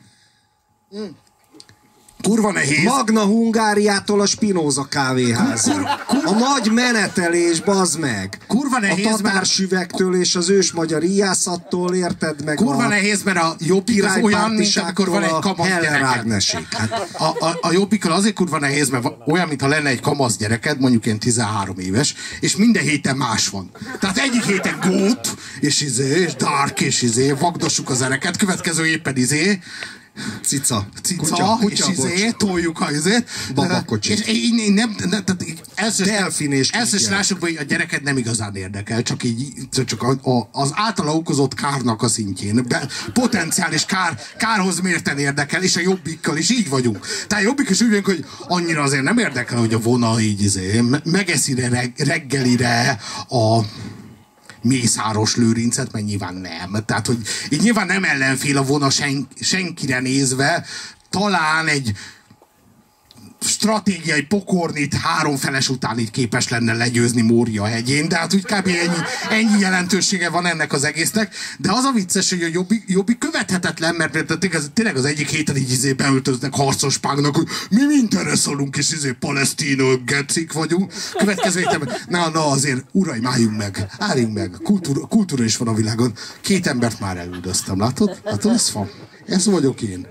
Kurva nehéz. Magna Hungáriától a Spinoza kávéház. A nagy menetelés, bazd meg. Kurva nehéz, a tatársüvegtől és az ősmagyar ijászattól, érted meg. Kurva nehéz, mert a Jobbik az olyan, mint amikor van egy kamasz gyereked. A Jobbikkal azért kurva nehéz, mert olyan, mintha lenne egy kamasz gyereked, mondjuk én 13 éves, és minden héten más van. Tehát egyik héten Gót, és Dark, és vagdossuk az ereket, következő éppen Cica, kutya, és toljuk a babakocsit. És delfin és ezt lássuk, hogy a gyereked nem igazán érdekel, csak az általa okozott kárnak a szintjén. Potenciális kárhoz mérten érdekel, és a Jobbikkal is így vagyunk. Tehát a Jobbik is úgy vagyunk, hogy annyira azért nem érdekel, hogy a vona így megeszi reggelire a Mészáros Lőrincet, mert nyilván nem. Tehát, hogy így nyilván nem ellenfél a vona senkire nézve, talán egy stratégiai pokornit 3 feles után így képes lenne legyőzni Mória hegyén, de hát úgy kb. ennyi jelentősége van ennek az egésznek, de az a vicces, hogy a Jobbik követhetetlen, mert tényleg az egyik héten így beöltöznek harcos págnak, hogy mi mindenre szólunk, és palesztina gecik vagyunk. Következő héten, na azért, uraim, álljunk meg, kultúra is van a világon. 2 embert már elüldöztem, látod? Ez van. Ez vagyok én.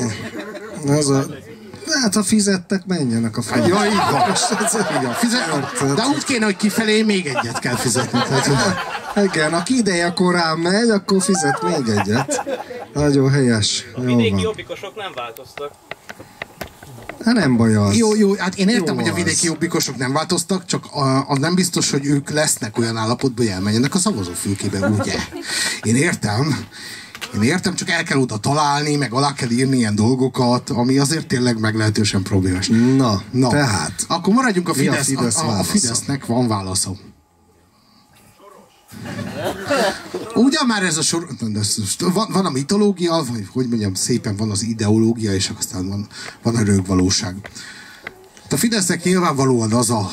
Hát, ha fizettek, menjenek a fel. Ja, így van. De úgy kéne, hogy kifelé még egyet kell fizetni. Igen, aki ideje korán megy, akkor fizet még egyet. Nagyon helyes. A vidéki jobbikosok nem változtak. Hát nem baj az. Jó, hát én értem, hogy a vidéki jobbikosok nem változtak, csak az nem biztos, hogy ők lesznek olyan állapotban, hogy elmenjenek a szavazófülkébe, ugye? Én értem, csak el kell oda találni, meg alá kell írni ilyen ami azért tényleg meglehetősen problémás. Na, tehát. Akkor maradjunk a Fidesznek van válasza. Ugyan már ez a sor... Van a mitológia, vagy hogy mondjam, szépen van az ideológia, és aztán van a rögvalóság. A Fidesznek nyilvánvalóan az a...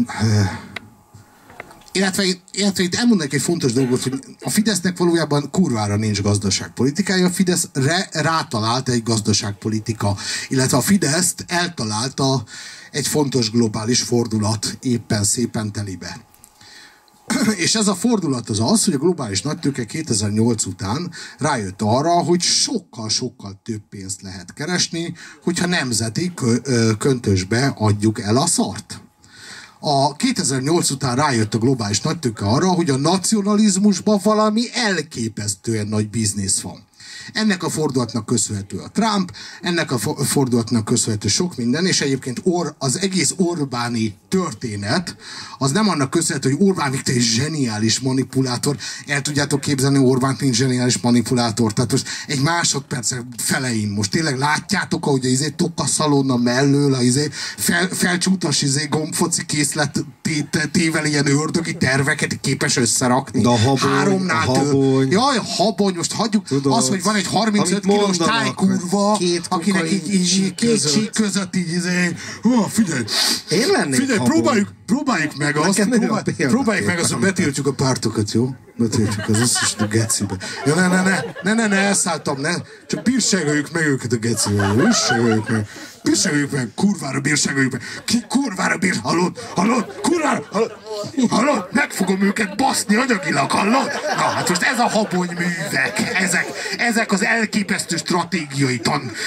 Illetve itt elmondanék egy fontos dolgot, hogy a Fidesznek valójában kurvára nincs gazdaságpolitikája, a Fidesz rátalálta egy gazdaságpolitika, illetve a Fideszt eltalálta egy fontos globális fordulat éppen szépen telibe. És ez a fordulat az, hogy a globális nagytőke 2008 után rájött arra, hogy sokkal-sokkal több pénzt lehet keresni, hogyha nemzeti köntösbe adjuk el a szart. A 2008 után rájött a globális nagytőke arra, hogy a nacionalizmusban valami elképesztően nagy biznisz van. Ennek a fordulatnak köszönhető a Trump, ennek a fordulatnak köszönhető sok minden, és egyébként az egész Orbáni történet, az nem annak köszönhető, hogy Orbán Viktor egy zseniális manipulátor. El tudjátok képzelni, Orbánt mint zseniális manipulátor. Tehát most egy másodpercre felein. Most tényleg látjátok, ahogy az tokaszalonna mellől, felcsútas gombfoci készlet tével ilyen ördögi terveket képes összerakni. De a habony. Jaj, a habony, most hagyjuk. Tudod, az, hogy van egy 35 kilós tájkurva, akinek így két sík között így figyelj. Én lennék figyelj, próbáljuk meg azt, hogy betiltjuk a pártokat, jó? Betiltjuk az összes a gecibe. Ja, ne, elszálltam, ne. Csak bírságoljuk meg őket a gecibe. Bírságoljuk meg, kurvára bírságoljuk meg. Kurvára hallod? Kurvára, hallod? Meg fogom őket baszni anyagilag, hallod? Na, hát most ez a habony művek, ezek az elképesztő stratégiai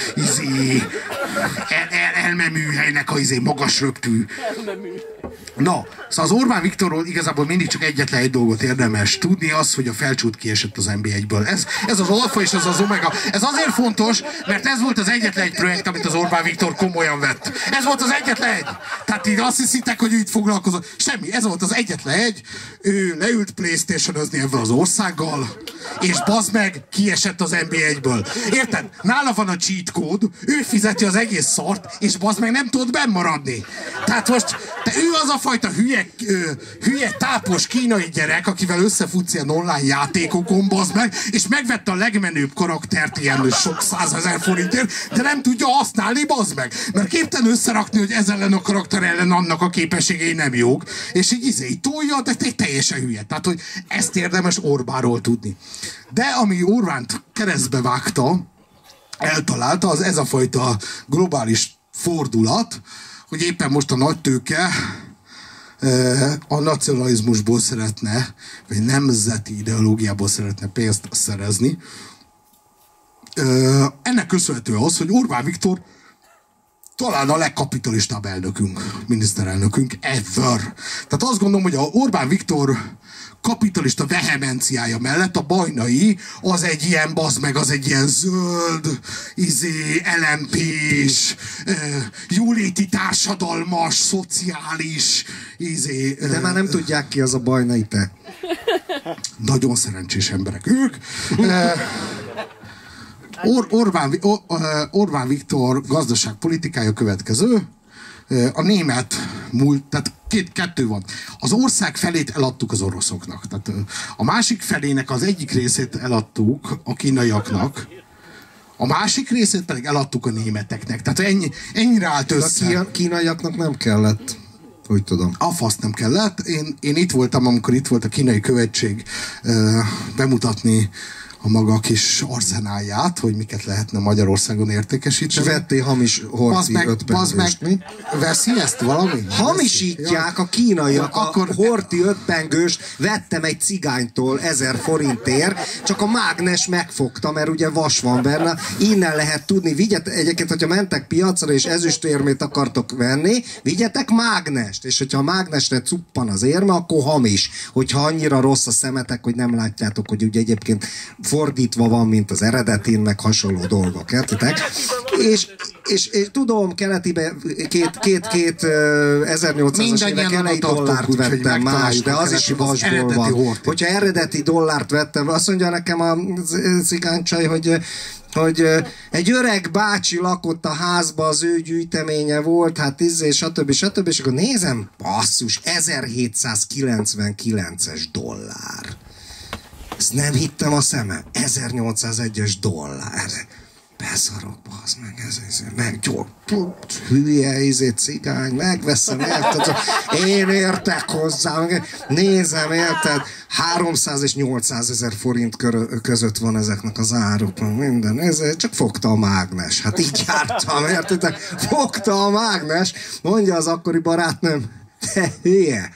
elmeműhelynek a magas röptű. Na, szóval az Orbán Viktorról igazából mindig csak egyetlen egy dolgot érdemes tudni, az, hogy a Felcsút kiesett az NB1-ből. Ez az alfa és az az omega. Ez azért fontos, mert ez volt az egyetlen egy projekt, amit az Orbán Viktor komolyan vett. Ez volt az egyetlen egy. Tehát így azt hiszitek, hogy ő itt foglalkozott. Semmi, ez volt az egyetlen egy. Ő leült PlayStation-özni ebben az országgal, és bazd meg, kiesett az NB1-ből. Érted? Nála van a cheat kód, ő fizeti az egész szart, és bazd meg nem tud benn maradni. Tehát most ő az a fajta hülye tápos kínai gyerek, akivel összefutsz ilyen online játékokon, bazd meg, és megvette a legmenőbb karaktert ilyen sok 100 000 forintért, de nem tudja használni, bazd meg. Mert képtelen összerakni, hogy ez ellen a karakter ellen annak a képességei nem jók, és így tolja, de teljesen hülye. Tehát, hogy ezt érdemes Orbánról tudni. De ami Orbánt keresztbe vágta, eltalálta, az ez a fajta globális fordulat, hogy éppen most a nagytőke a nacionalizmusból szeretne, vagy nemzeti ideológiából szeretne pénzt szerezni. Ennek köszönhető az, hogy Orbán Viktor talán a legkapitalistább elnökünk, miniszterelnökünk ever. Tehát azt gondolom, hogy a Orbán Viktor kapitalista vehemenciája mellett a Bajnai az egy ilyen, bazd meg, az egy ilyen zöld, LMP-s, jóléti társadalmas, szociális, De már nem tudják ki az a Bajnai, te. Nagyon szerencsés emberek ők. Orbán Viktor gazdaságpolitikája következő. A német múlt, tehát kettő van. Az ország felét eladtuk az oroszoknak. Tehát a másik felének az egyik részét eladtuk a kínaiaknak, a másik részét pedig eladtuk a németeknek. Tehát ennyire állt össze. A kínaiaknak nem kellett. Úgy tudom. A faszt nem kellett. Én itt voltam, amikor itt volt a kínai követség bemutatni a maga kis arzenálját, hogy miket lehetne Magyarországon értékesíteni. És vettél hamis horti 5 pengőst, mi? Veszi ezt valami? Hamisítják a kínaiak akkor... a horti 5 pengőst, vettem egy cigánytól 1000 forintért, csak a mágnes megfogta, mert ugye vas van benne, innen lehet tudni, egyébként, hogyha mentek piacra és ezüstérmét akartok venni, vigyetek mágnest, és hogyha a mágnesre cuppan az érme, akkor hamis, hogyha annyira rossz a szemetek, hogy nem látjátok, hogy ugye egyébként fordítva van, mint az eredetin, meg hasonló dolgok, értitek? És tudom, keletibe két 1800-as évek elejé dollárt vettem más, de az is vasból van. Hogyha eredeti dollárt vettem, azt mondja nekem a cigánycsaj, hogy egy öreg bácsi lakott a házba, az ő gyűjteménye volt, hát stb. És akkor nézem, basszus, 1799-es dollár. Ezt nem hittem a szemem. 1801-es dollár. Beszarok, bazd meg, hülye, cigány, megveszem, érted? Én értek hozzá, nézem, érted? 300 és 800 000 forint között van ezeknek az áruk, minden. Ez csak fogta a mágnes. Hát így jártam, érted? Fogta a mágnes, mondja az akkori barátnőm, te hülye.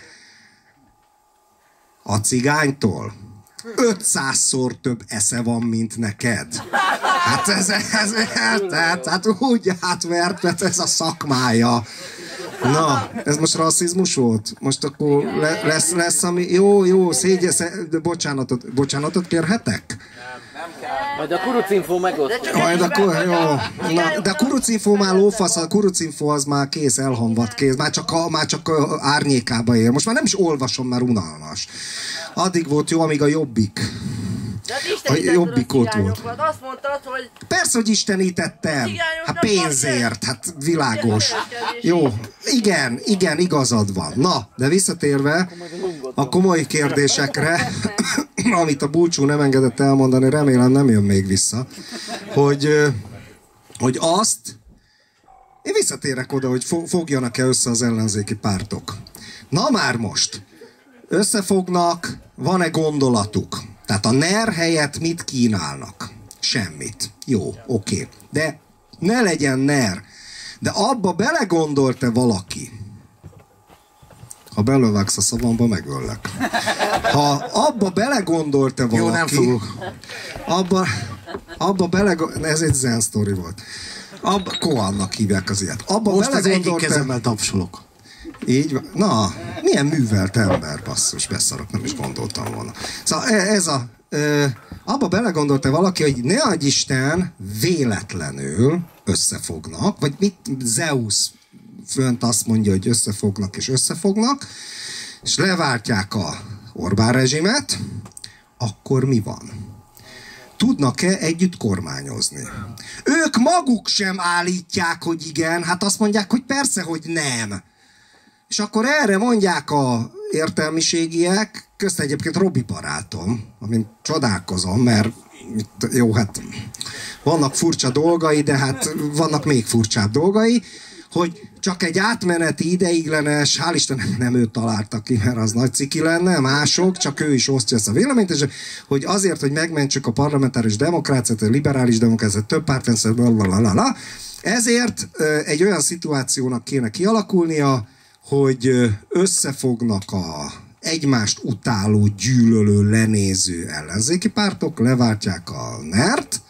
A cigánytól 500-szor több esze van, mint neked. Hát hát úgy átvert, ez a szakmája. Na, ez most rasszizmus volt? Most akkor lesz ami... Jó, bocsánatot kérhetek? Nem kell. Majd a kurucinfó megosztja. Majd jó. Na, de a kurucinfó már lófasz, a kurucinfó az már kész, elhamvadt kész. Már csak árnyékába él. Most már nem is olvasom, már unalmas. Addig volt jó, amíg a Jobbik. A Jobbikot volt. Azt mondtad, hogy... Persze, hogy istenítettem. Hát pénzért, hát világos. Jó, igen, igazad van. Na, de visszatérve a komoly kérdésekre, amit a Bulcsú nem engedett elmondani, remélem nem jön még vissza, hogy azt, én visszatérek oda, hogy fogjanak-e össze az ellenzéki pártok. Na már most, összefognak, van-e gondolatuk? Tehát a NER helyett mit kínálnak? Semmit. Jó, oké. De ne legyen NER. De abba belegondolt-e valaki? Ha belővágsz a szavamba, megöllek. Ha abba belegondolt-e valaki... Jó, nem fogok. Abba belegondolt... Ez egy zen sztori volt. Koannak hívják az ilyet. Abba most az egyik kezemmel tapsolok. Így van. Na, milyen művelt ember, basszus, beszarok, nem is gondoltam volna. Szóval abba belegondolta valaki, hogy ne adj Isten, véletlenül összefognak, vagy mit Zeus fönt azt mondja, hogy összefognak, és leváltják a Orbán rezsimet, akkor mi van? Tudnak-e együtt kormányozni? Ők maguk sem állítják, hogy igen, hát azt mondják, hogy persze, hogy nem. És akkor erre mondják a értelmiségiek, közt egyébként Robi barátom, amin csodálkozom, mert jó, hát vannak furcsa dolgai, de hát vannak még furcsább dolgai, hogy csak egy átmeneti ideiglenes, hál' Istennek nem őt találta ki, mert az nagy ciki lenne, mások, csak ő is osztja ezt a véleményt, és hogy azért, hogy megmentsük a parlamentáris demokráciát, a liberális demokráciát, több pártrendszer, blablabla, ezért egy olyan szituációnak kéne kialakulnia, hogy összefognak a egymást utáló, gyűlölő, lenéző ellenzéki pártok, leváltják a NER-t,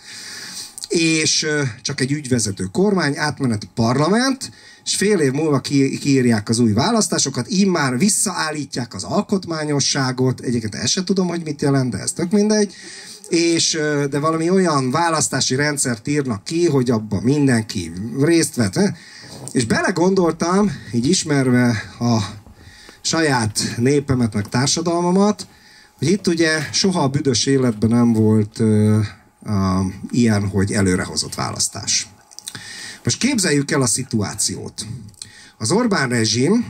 és csak egy ügyvezető kormány, átmeneti parlament, és fél év múlva kiírják az új választásokat, immár visszaállítják az alkotmányosságot, egyébként ezt sem tudom, hogy mit jelent, de ez tök mindegy, de valami olyan választási rendszert írnak ki, hogy abban mindenki részt vett. És belegondoltam, így ismerve a saját népemet, meg társadalmamat, hogy itt ugye soha a büdös életben nem volt ilyen, hogy előrehozott választás. Most képzeljük el a szituációt. Az Orbán rezsim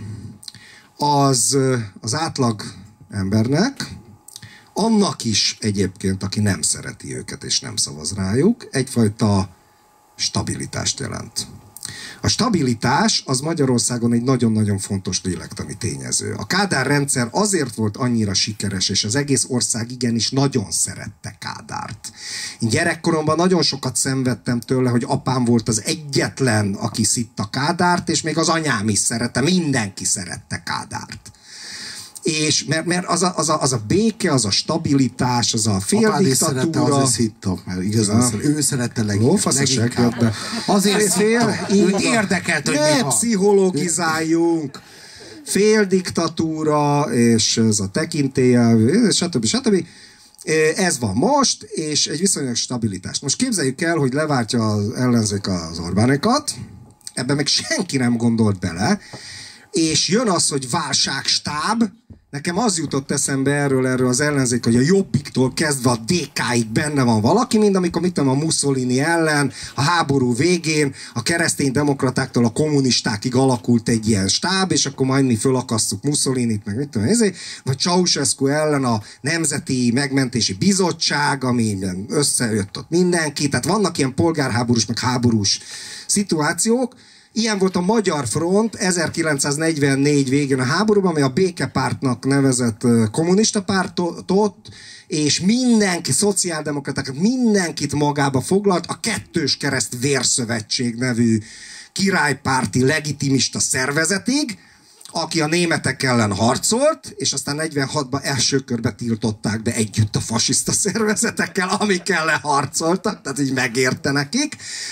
az átlag embernek, annak is egyébként, aki nem szereti őket és nem szavaz rájuk, egyfajta stabilitást jelent. A stabilitás az Magyarországon egy nagyon-nagyon fontos lélektani tényező. A Kádár rendszer azért volt annyira sikeres, és az egész ország igenis nagyon szerette Kádárt. Én gyerekkoromban nagyon sokat szenvedtem tőle, hogy apám volt az egyetlen, aki szitta Kádárt, és még az anyám is szerette, mindenki szerette Kádárt. És mert az a béke, az a stabilitás, az a féldiktatúra... Azért hitta, mert igazán ő szerette leginkább. Azért őt érdekelt, hogy ne pszichológizáljunk. Féldiktatúra, és ez a tekintéllyel, stb. Ez van most, és egy viszonylag stabilitás. Most képzeljük el, hogy leváltja az ellenzék az Orbánékat, ebben még senki nem gondolt bele, és jön az, hogy válságstáb. Nekem az jutott eszembe erről az ellenzék, hogy a Jobbiktól kezdve a DK-ig benne van valaki, mint amikor mit tudom, a Mussolini ellen, a háború végén, a kereszténydemokratáktól a kommunistákig alakult egy ilyen stáb, és akkor majd mi fölakasztuk Mussolinit, meg mit tudom, vagy Ceausescu ellen a Nemzeti Megmentési Bizottság, ami összejött ott mindenki, tehát vannak ilyen polgárháborús, meg háborús szituációk. Ilyen volt a Magyar Front 1944 végén a háborúban, ami a Békepártnak nevezett kommunista pártot, és mindenki, szociáldemokratákat, mindenkit magába foglalt, a Kettős Kereszt Vérszövetség nevű királypárti legitimista szervezetig, aki a németek ellen harcolt, és aztán 46-ban első körbe tiltották be együtt a fasiszta szervezetekkel, amik ellen harcoltak, tehát így megérte nekik.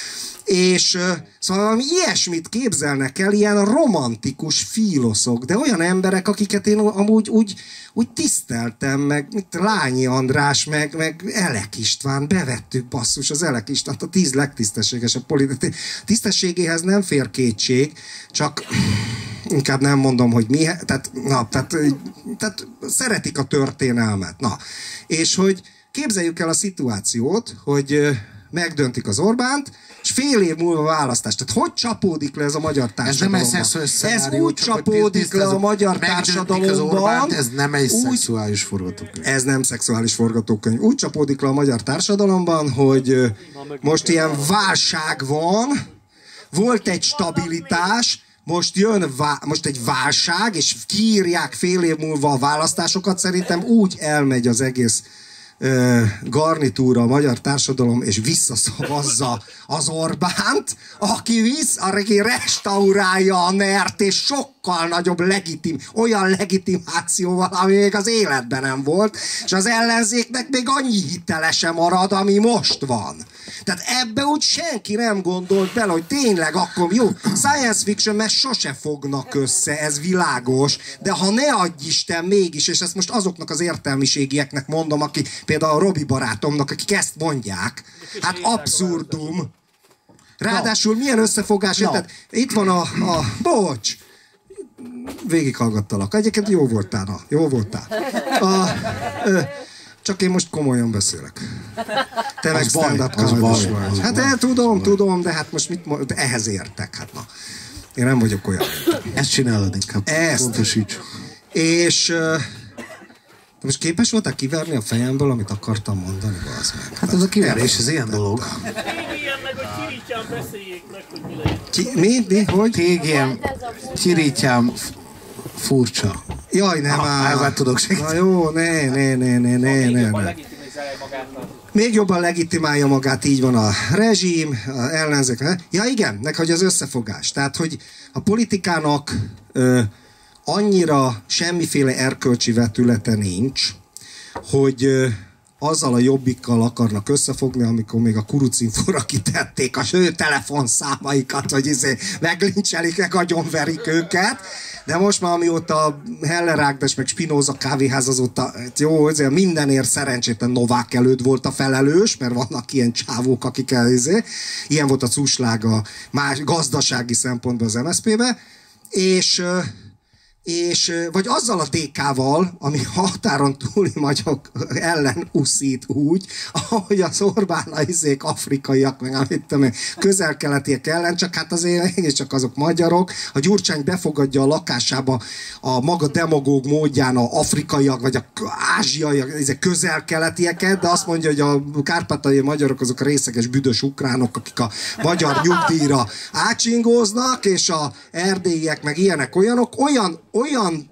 És szóval valami ilyesmit képzelnek el, ilyen romantikus filoszok, de olyan emberek, akiket én amúgy úgy tiszteltem, meg Lányi András, meg Elek István, bevettük basszus az Elek Istvánt, a 10 legtisztességesebb politikai. Tisztességéhez nem fér kétség, csak inkább nem mondom, hogy mi, tehát szeretik a történelmet. Na, és hogy képzeljük el a szituációt, hogy megdöntik az Orbánt, és fél év múlva választás. Tehát hogy csapódik le ez a magyar társadalomban? Ez úgy csapódik le a magyar társadalomban. Ez nem egy szexuális forgatókönyv. Ez nem szexuális forgatókönyv. Úgy csapódik le a magyar társadalomban, hogy most ilyen válság van, volt egy stabilitás, most jön most egy válság, és kiírják fél év múlva a választásokat, szerintem úgy elmegy az egész garnitúra a magyar társadalom, és visszaszavazza az Orbánt, aki restaurálja a NER-t, és sokkal nagyobb olyan legitimációval, ami még az életben nem volt, és az ellenzéknek még annyi hitele sem marad, ami most van. Tehát ebbe úgy senki nem gondolt bele, hogy tényleg akkor jó, science fiction, mert sose fognak össze, ez világos, de ha ne adj Isten mégis, és ezt most azoknak az értelmiségieknek mondom, aki például a Robi barátomnak, akik ezt mondják, hát abszurdum. Ráadásul milyen összefogás, tehát itt van a bocs, végighallgattalak. Egyébként jó voltál. Csak én most komolyan beszélek. Te meg stand-up comedy-s vagy. Hát tudom, de hát most de ehhez értek. Hát na. Én nem vagyok olyan. Ezt csinálod inkább. Pontosítsuk. És most képes voltál kiverni a fejemből, amit akartam mondani? Hát ez a kiverés, ez ilyen dolog. Mi? Hogy? TGM, Kirityám, furcsa. Jaj, nem áll. Tudok segíteni. Na jó, ne. Még jobban legitimálja magát, így van a rezsim, a ellenzék. Ja igen, hogy az összefogás. Tehát, hogy a politikának annyira semmiféle erkölcsi vetülete nincs, hogy azzal a Jobbikkal akarnak összefogni, amikor még a kurucinfóra kitették a ő telefonszámaikat, hogy meglincselik, meg agyonverik őket. De most már amióta Heller Ágnes meg Spinoza kávéház, azóta jó, azért mindenért szerencsétlen Novák előtt volt a felelős, mert vannak ilyen csávók, akik ilyen volt a cuslága más gazdasági szempontból az MSZP-be, és vagy azzal a DK-val, ami határon túli magyarok ellen uszít úgy, ahogy az Orbán afrikaiak, meg amit tudom, közel-keletiek ellen, csak hát azért mégiscsak azok magyarok. A Gyurcsány befogadja a lakásába a maga demagóg módján a afrikaiak, vagy a ázsiaiak, közel-keletieket, de azt mondja, hogy a kárpátaljai magyarok azok a részeges büdös ukránok, akik a magyar nyugdíjra átsingóznak, és a erdélyiek meg ilyenek olyan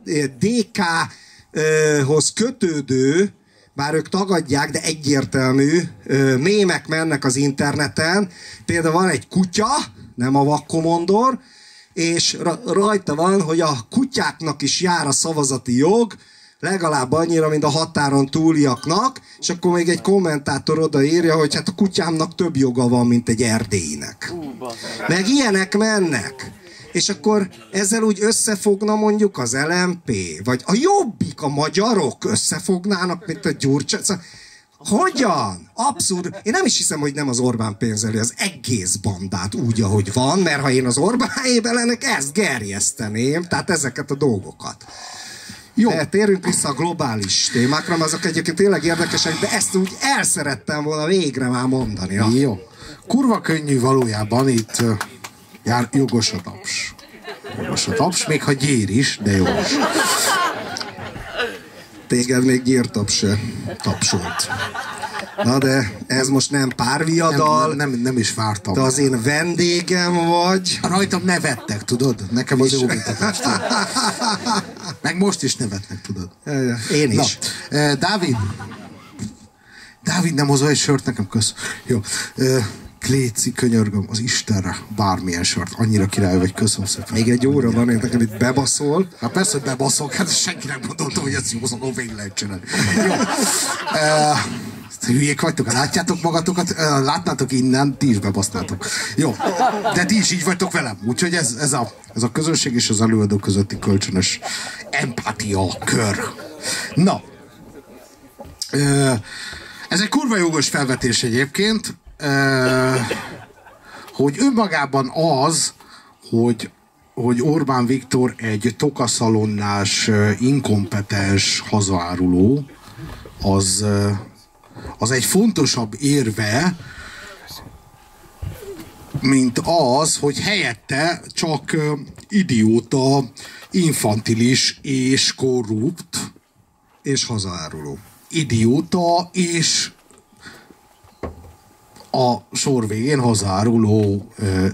DK-hoz kötődő, bár ők tagadják, de egyértelmű mémek mennek az interneten. Például van egy kutya, nem a vakkomondor, és rajta van, hogy a kutyáknak is jár a szavazati jog, legalább annyira, mint a határon túliaknak, és akkor még egy kommentátor odaírja, hogy hát a kutyámnak több joga van, mint egy erdélyinek. Meg ilyenek mennek. És akkor ezzel úgy összefogna mondjuk az LMP, vagy a Jobbik, a magyarok összefognának, mint a Gyurcsány. Szóval, hogyan? Abszurd. Én nem is hiszem, hogy nem az Orbán pénzeli az egész bandát úgy, ahogy van, mert ha én az Orbán helyében lennék, ezt gerjeszteném, tehát ezeket a dolgokat. Jó. De térjünk vissza a globális témákra, azok egyébként tényleg érdekesek, de ezt úgy el szerettem volna végre már mondani. Ja. Jó. Kurva könnyű valójában itt jár, jogos a taps. Jogos a taps, még ha gyér is, de jogos. Téged még gyértaps se tapsolt. Na de ez most nem párviadal. Nem is vártam. De az én vendégem vagy. Rajtam nevettek, tudod? Nekem az jó mutatást. Meg most is nevetnek, tudod? Én is. Na, Dávid, nem hozol egy sört nekem, kösz. Jó. Léci, könyörgöm, az Istenre, bármilyen sort. Annyira király vagy, köszönöm szépen. Még egy óra van, én nekem itt bebaszol. Hát persze, hogy bebaszol, hát senki nem gondolta, hogy ezt józanul végig lehet csinálni. Jó. Hülyék vagytok, látjátok magatokat, látnátok innen, ti is bebasznátok. Jó, de ti is így vagytok velem. Úgyhogy ez a közönség és az előadó közötti kölcsönös empátia kör. Na, ez egy kurva jogos felvetés egyébként, hogy önmagában az, hogy Orbán Viktor egy tokaszalonnás, inkompetens hazaáruló, az egy fontosabb érve, mint az, hogy helyette csak idióta, infantilis és korrupt, és hazaáruló. Idióta és a sor végén hazaáruló.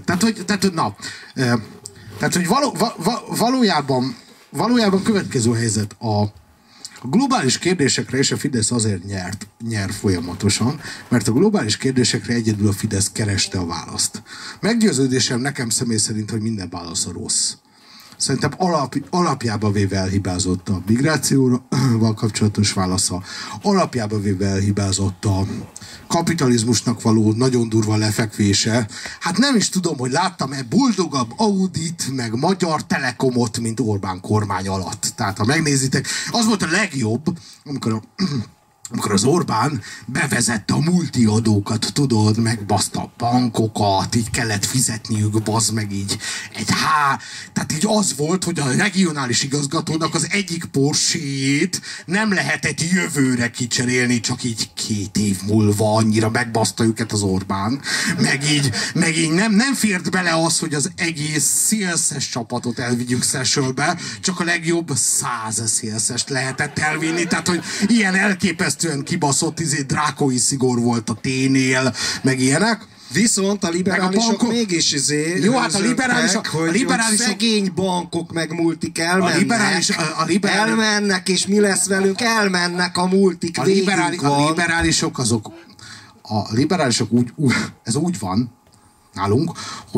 Tehát, hogy valójában következő helyzet. A globális kérdésekre és a Fidesz azért nyer folyamatosan, mert a globális kérdésekre egyedül a Fidesz kereste a választ. Meggyőződésem nekem személy szerint, hogy minden válasz a rossz. Szerintem alapjába véve elhibázott a migrációval kapcsolatos válasza, alapjába véve elhibázott a kapitalizmusnak való nagyon durva lefekvése. Hát nem is tudom, hogy láttam-e boldogabb Audit, meg Magyar Telekomot, mint Orbán kormány alatt. Tehát ha megnézitek, az volt a legjobb, amikor az Orbán bevezette a multiadókat, tudod, megbaszta a bankokat, így kellett fizetniük, bazd meg így tehát így az volt, hogy a regionális igazgatónak az egyik Porsche-jét nem lehetett jövőre kicserélni, csak így 2 év múlva annyira megbaszta őket az Orbán. Meg így nem fért bele az, hogy az egész szélszes csapatot elvigyük Szesölbe, csak a legjobb 100 szélszest lehetett elvinni, tehát hogy ilyen elképesztően kibaszott drákói szigor volt a T-nél, meg ilyenek. Viszont a liberálisok mégis jó, hát a liberálisok szegény bankok meg multik elmennek. Elmennek, és mi lesz velünk? Elmennek a multik, a liberálisok ez úgy van nálunk,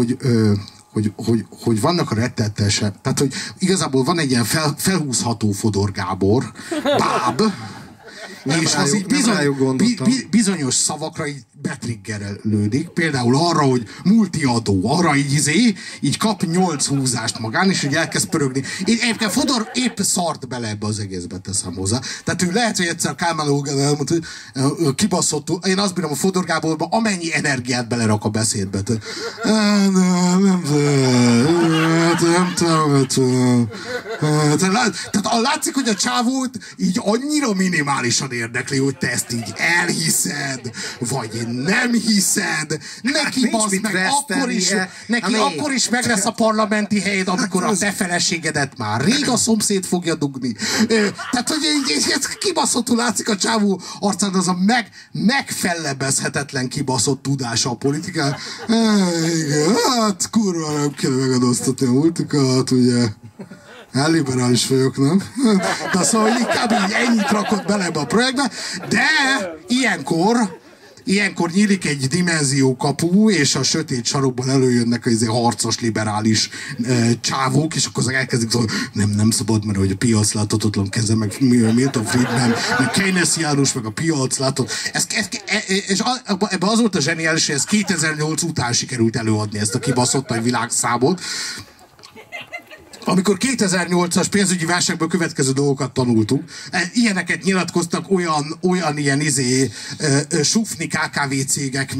hogy vannak a rettetesek, tehát hogy igazából van egy ilyen felhúzható Fodor Gábor, báb, és az így bizonyos szavakra így betriggerelődik. Például arra, hogy multiadó, arra így kap 8 húzást magán, és hogy elkezd pörögni. Egyébként Fodor épp szart bele ebbe az egészbe, teszem hozzá. Tehát ő lehet, hogy egyszer Kálmán Olga elmondta, hogy kibaszott. Én azt bírom a Fodor Gáborba, amennyi energiát belerak a beszédbe. Tehát látszik, hogy a csávót így annyira minimálisan érdekli, hogy te ezt így elhiszed, vagy nem hiszed. Neki bazd meg, akkor is meg lesz a parlamenti helyed, amikor a te feleségedet már rég a szomszéd fogja dugni. Tehát, hogy ez kibaszottul látszik a csávó arcán, az a megfellebezhetetlen kibaszott tudása a politikán. Igen, hát kurva nem kell megadóztatni a multikat, ugye. Elliberális vagyok, nem? De szóval inkább így ennyit rakott bele ebbe a projektbe, de ilyenkor nyílik egy dimenziókapu, és a sötét sarokban előjönnek az harcos liberális csávók, és akkor elkezdik szólni, nem szabad, mert hogy a piac láthatatlan keze, meg Milton Friedman, meg Keynesiánus, meg a piac láthat. És ebben az volt a zseniális, hogy ez 2008 után sikerült előadni ezt a kibaszott nagy világszámot, amikor 2008-as pénzügyi válságból következő dolgokat tanultuk. Ilyeneket nyilatkoztak olyan ilyen sufni KKV cégek,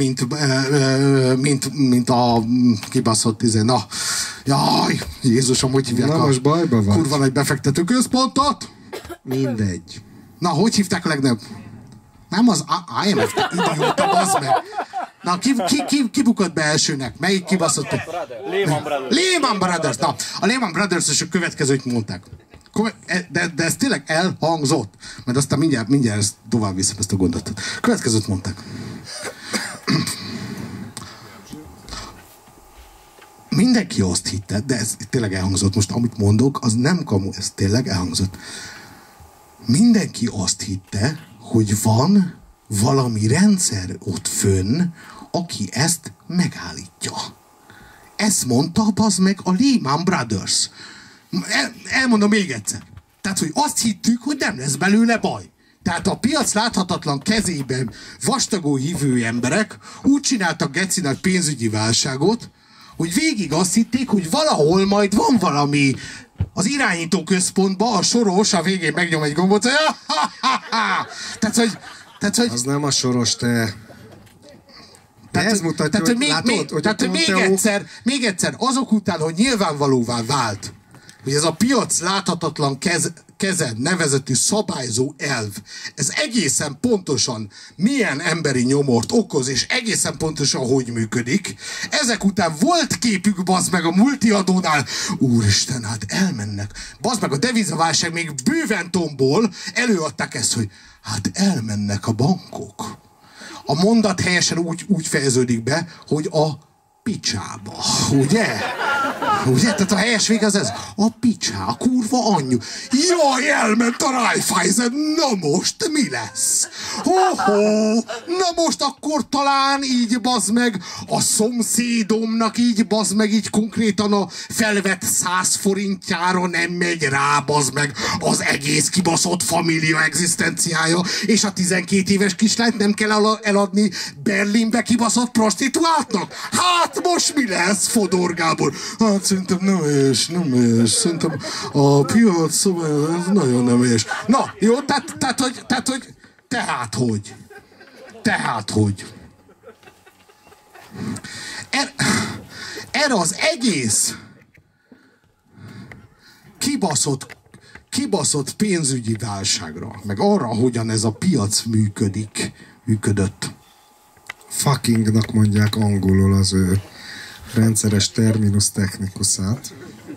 mint a kibaszott jaj, Jézusom, hogy hívják a most bajba van. Kurva nagy befektető központot? Mindegy. Na, hogy hívták a legnagyobb? Nem az IMF, idióta, bazd meg. Na, ki bukott be elsőnek? Melyik kibaszott? Lehman Brothers. Na, a Lehman Brothers-osok következőt mondták. De ez tényleg elhangzott. Mert aztán mindjárt ezt tovább viszem ezt a gondolatot. Következőt mondták. Mindenki azt hitte, de ez tényleg elhangzott. Most amit mondok, az nem kamu, ez tényleg elhangzott. Mindenki azt hitte, hogy van valami rendszer ott fönn, aki ezt megállítja. Ezt mondta, bazd meg, a Lehman Brothers. Elmondom még egyszer. Tehát, hogy azt hittük, hogy nem lesz belőle baj. Tehát a piac láthatatlan kezében vastagó hívő emberek úgy csináltak geci nagy pénzügyi válságot, hogy végig azt hitték, hogy valahol majd van valami az irányító központban, a Soros a végén megnyom egy gombot, hogy tehát, hogy... Az nem a Soros, te... Tehát, ez mutatja, még egyszer, azok után, hogy nyilvánvalóvá vált, hogy ez a piac láthatatlan kezed nevezetű szabályzó elv, ez egészen pontosan milyen emberi nyomort okoz, és egészen pontosan hogy működik. Ezek után volt képük, bazd meg, a multiadónál, úristen, hát elmennek. Bazd meg, a devizaválság még bőven tombol, előadták ezt, hogy hát elmennek a bankok. A mondat helyesen úgy fejeződik be, hogy a picsába, ugye? Ugye? Tehát a helyes vége az ez. A picsá, a kurva anyu. Jaj, elment a Raiffeisen, na most mi lesz? Ho-ho, na most akkor talán így, bazd meg, a szomszédomnak így, bazd meg, így konkrétan a felvett 100 forintjára nem megy rá, bazd meg, az egész kibaszott família egzisztenciája, és a 12 éves kislányt nem kell eladni Berlinbe kibaszott prostituáltnak? Hát most mi lesz, Fodor Gábor? Hát szerintem nem helyes. Szerintem a piac szabályozás nagyon nem helyes. Na, jó, tehát hogy? Erre az egész kibaszott pénzügyi válságra, meg arra, hogyan ez a piac működött. Fuckingnak mondják angolul az ő rendszeres terminus technikusát.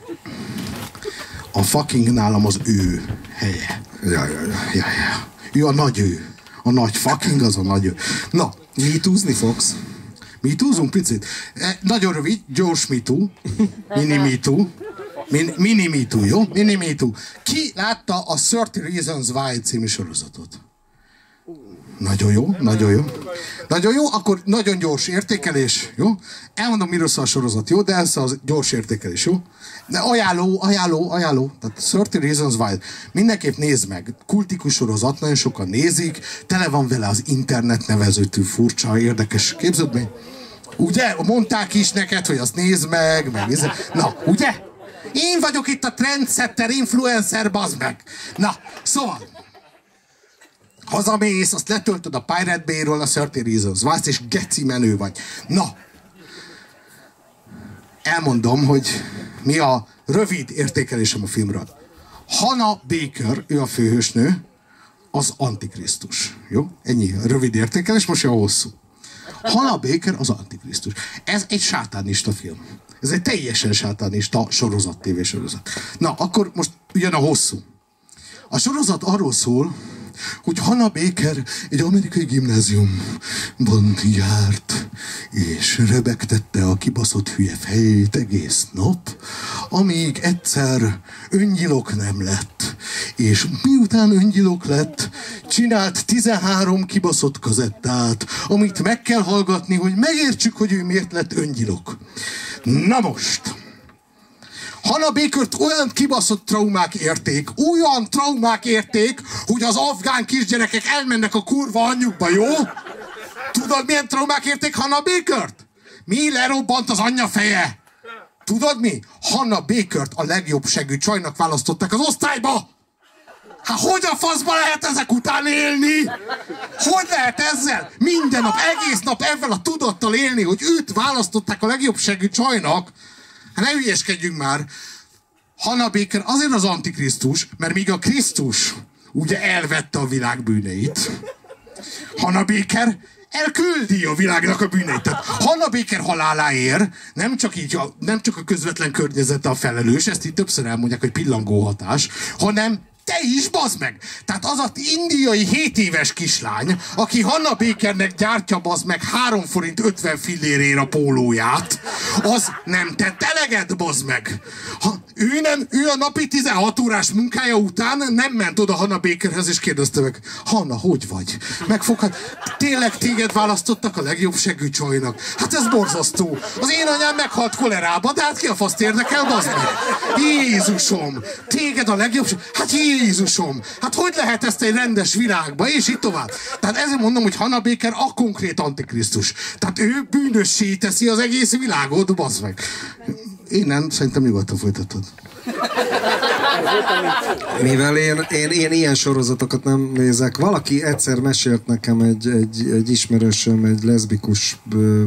A fucking nálam az ő helye. Ja. Ő a nagy ő. A nagy fucking az a nagy ő. Na, MeToo-zni fogsz? MeToo-zunk picit. Nagyon rövid, gyors MeToo. Mini MeToo. Mini MeToo, jó? Mini MeToo. Ki látta a 30 Reasons Why című sorozatot? Nagyon jó. Nagyon jó, akkor nagyon gyors értékelés, jó? Elmondom, miről szól a sorozat, jó? De ez az gyors értékelés, jó? De ajánló. Tehát 30 Reasons Why. Mindenképp nézd meg. Kultikus sorozat, nagyon sokan nézik. Tele van vele az internet nevezőtű furcsa, érdekes képződmény. Ugye? Mondták is neked, hogy azt nézd meg. Na, ugye? Én vagyok itt a trendsetter, influencer, bazd meg. Na, szóval... Hazamész, azt letöltöd a Pirate Bay-ről a 30 Reasons Why, és geci menő vagy. Na, elmondom, hogy mi a rövid értékelésem a filmről. Hannah Baker, ő a főhősnő, az Antikrisztus. Jó? Ennyi rövid értékelés, most jön hosszú. Hannah Baker az Antikrisztus. Ez egy sátánista film. Ez egy teljesen sátánista sorozat, tévésorozat. Na, akkor most jön a hosszú. A sorozat arról szól, hogy Hannah Baker egy amerikai gimnáziumban járt, és rebegtette a kibaszott hülye fejét egész nap, amíg egyszer öngyilok nem lett. És miután öngyilok lett, csinált 13 kibaszott kazettát, amit meg kell hallgatni, hogy megértsük, hogy ő miért lett öngyilok. Na most... Hannah Bakert olyan kibaszott traumák érték, hogy az afgán kisgyerekek elmennek a kurva anyjukba, jó? Tudod, milyen traumák érték Hannah Bakert? Mi lerobbant az anyja feje? Tudod mi? Hannah Bakert a legjobb segű csajnak választották az osztályba! Hát hogy a faszba lehet ezek után élni? Hogy lehet ezzel? Minden nap, egész nap ezzel a tudattal élni, hogy őt választották a legjobb segű csajnak? Hát ne hülyeskedjünk már. Hannah Baker azért az Antikrisztus, mert míg a Krisztus ugye elvette a világ bűneit, Hannah Baker elküldi a világnak a bűneit. Tehát Hannah Baker haláláért nem csak a közvetlen környezete a felelős, ezt így többször elmondják, hogy pillangó hatás, hanem te is, bazd meg! Tehát az az indiai 7 éves kislány, aki Hanna Bakernek gyártja, bazd meg, 3 forint 50 fillérért a pólóját, az nem tett eleget, bazd meg! Ő a napi 16 órás munkája után nem ment oda Hanna Bakerhez, és kérdezte meg, Hanna, hogy vagy? Megfoghat, tényleg téged választottak a legjobb segű csajnak? Hát ez borzasztó. Az én anyám meghalt kolerába, de hát ki a faszt érdekel, bazd meg? Jézusom! Téged a legjobb... Hát Jézusom! Hát hogy lehet ezt egy rendes világba? És így tovább. Tehát ezért mondom, hogy Hanna Baker a konkrét antikrisztus. Tehát ő bűnössé teszi az egész világot, bazd meg. Innen szerintem nyugodtan folytatod. Mivel én ilyen sorozatokat nem nézek. Valaki egyszer mesélt nekem egy ismerősöm, egy leszbikus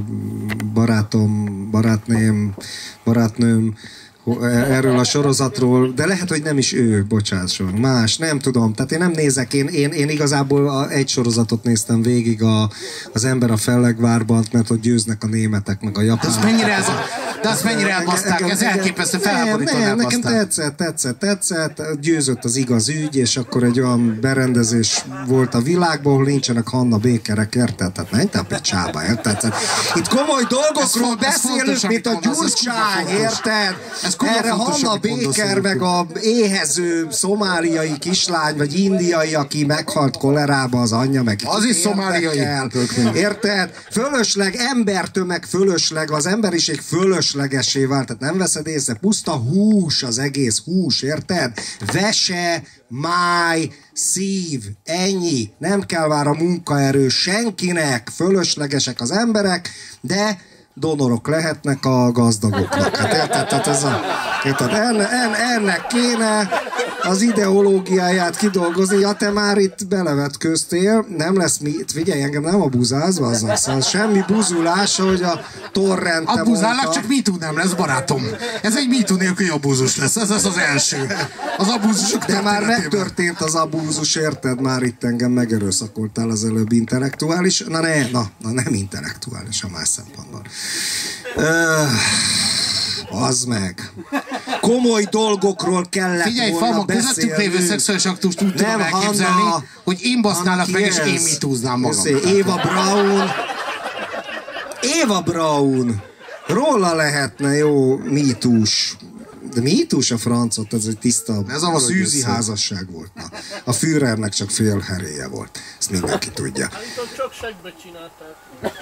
barátnőm erről a sorozatról, de lehet, hogy nem is ő, bocsásson, más, nem tudom, tehát én nem nézek, én igazából egy sorozatot néztem végig, az Ember a Fellegvárban, mert hogy győznek a németek, meg a japánok. De azt mennyire elbaszták, ez elképesztő, felháborító elbaszták. Nekem tetszett, győzött az igaz ügy, és akkor egy olyan berendezés volt a világban, ahol nincsenek Hanna Bakerek, érted? Tehát menj te a picsába, érted? Itt komoly dolgokról beszélünk, mint a Gyurcsány, érted? Erre Hanna Baker, meg a éhező szomáliai kislány, vagy indiai, aki meghalt kolerába, az anyja, meg az is szomáliai. Érted? Fölösleg, embertömeg fölösleg, az emberiség fölöslegesé vált, tehát nem veszed észre, puszta hús az egész hús, érted? Vese, máj, szív, ennyi. Nem kell már a munkaerő senkinek, fölöslegesek az emberek, de donorok lehetnek a gazdagoknak. Hát érted? Tehát ennek kéne az ideológiáját kidolgozni. Ja, te már itt belevetköztél, nem lesz mit, figyelj, engem nem abuzálsz, azzal, szóval semmi buzulás, hogy a torrent. Abuzálnak, csak MeToo nem lesz, barátom. Ez egy MeToo nélküli abúzus lesz, ez az első. Az abúzusok de már megtörtént az abúzus, érted? Már itt engem megerőszakoltál az előbb intellektuális, na nem intellektuális a más szempontból. Az meg. Komoly dolgokról kellett volna beszélni. Figyelj, közöttünk lévő szexuális aktust úgy tudom elképzelni, hogy én basználak meg, és én mitúznám magam. Éva Braun. Róla lehetne jó mítús. De mítús a francot, ez egy tiszta szűzi házasság volt. Na. A Führernek csak fél heréje volt. Ezt mindenki tudja. Csak segbe csinálták.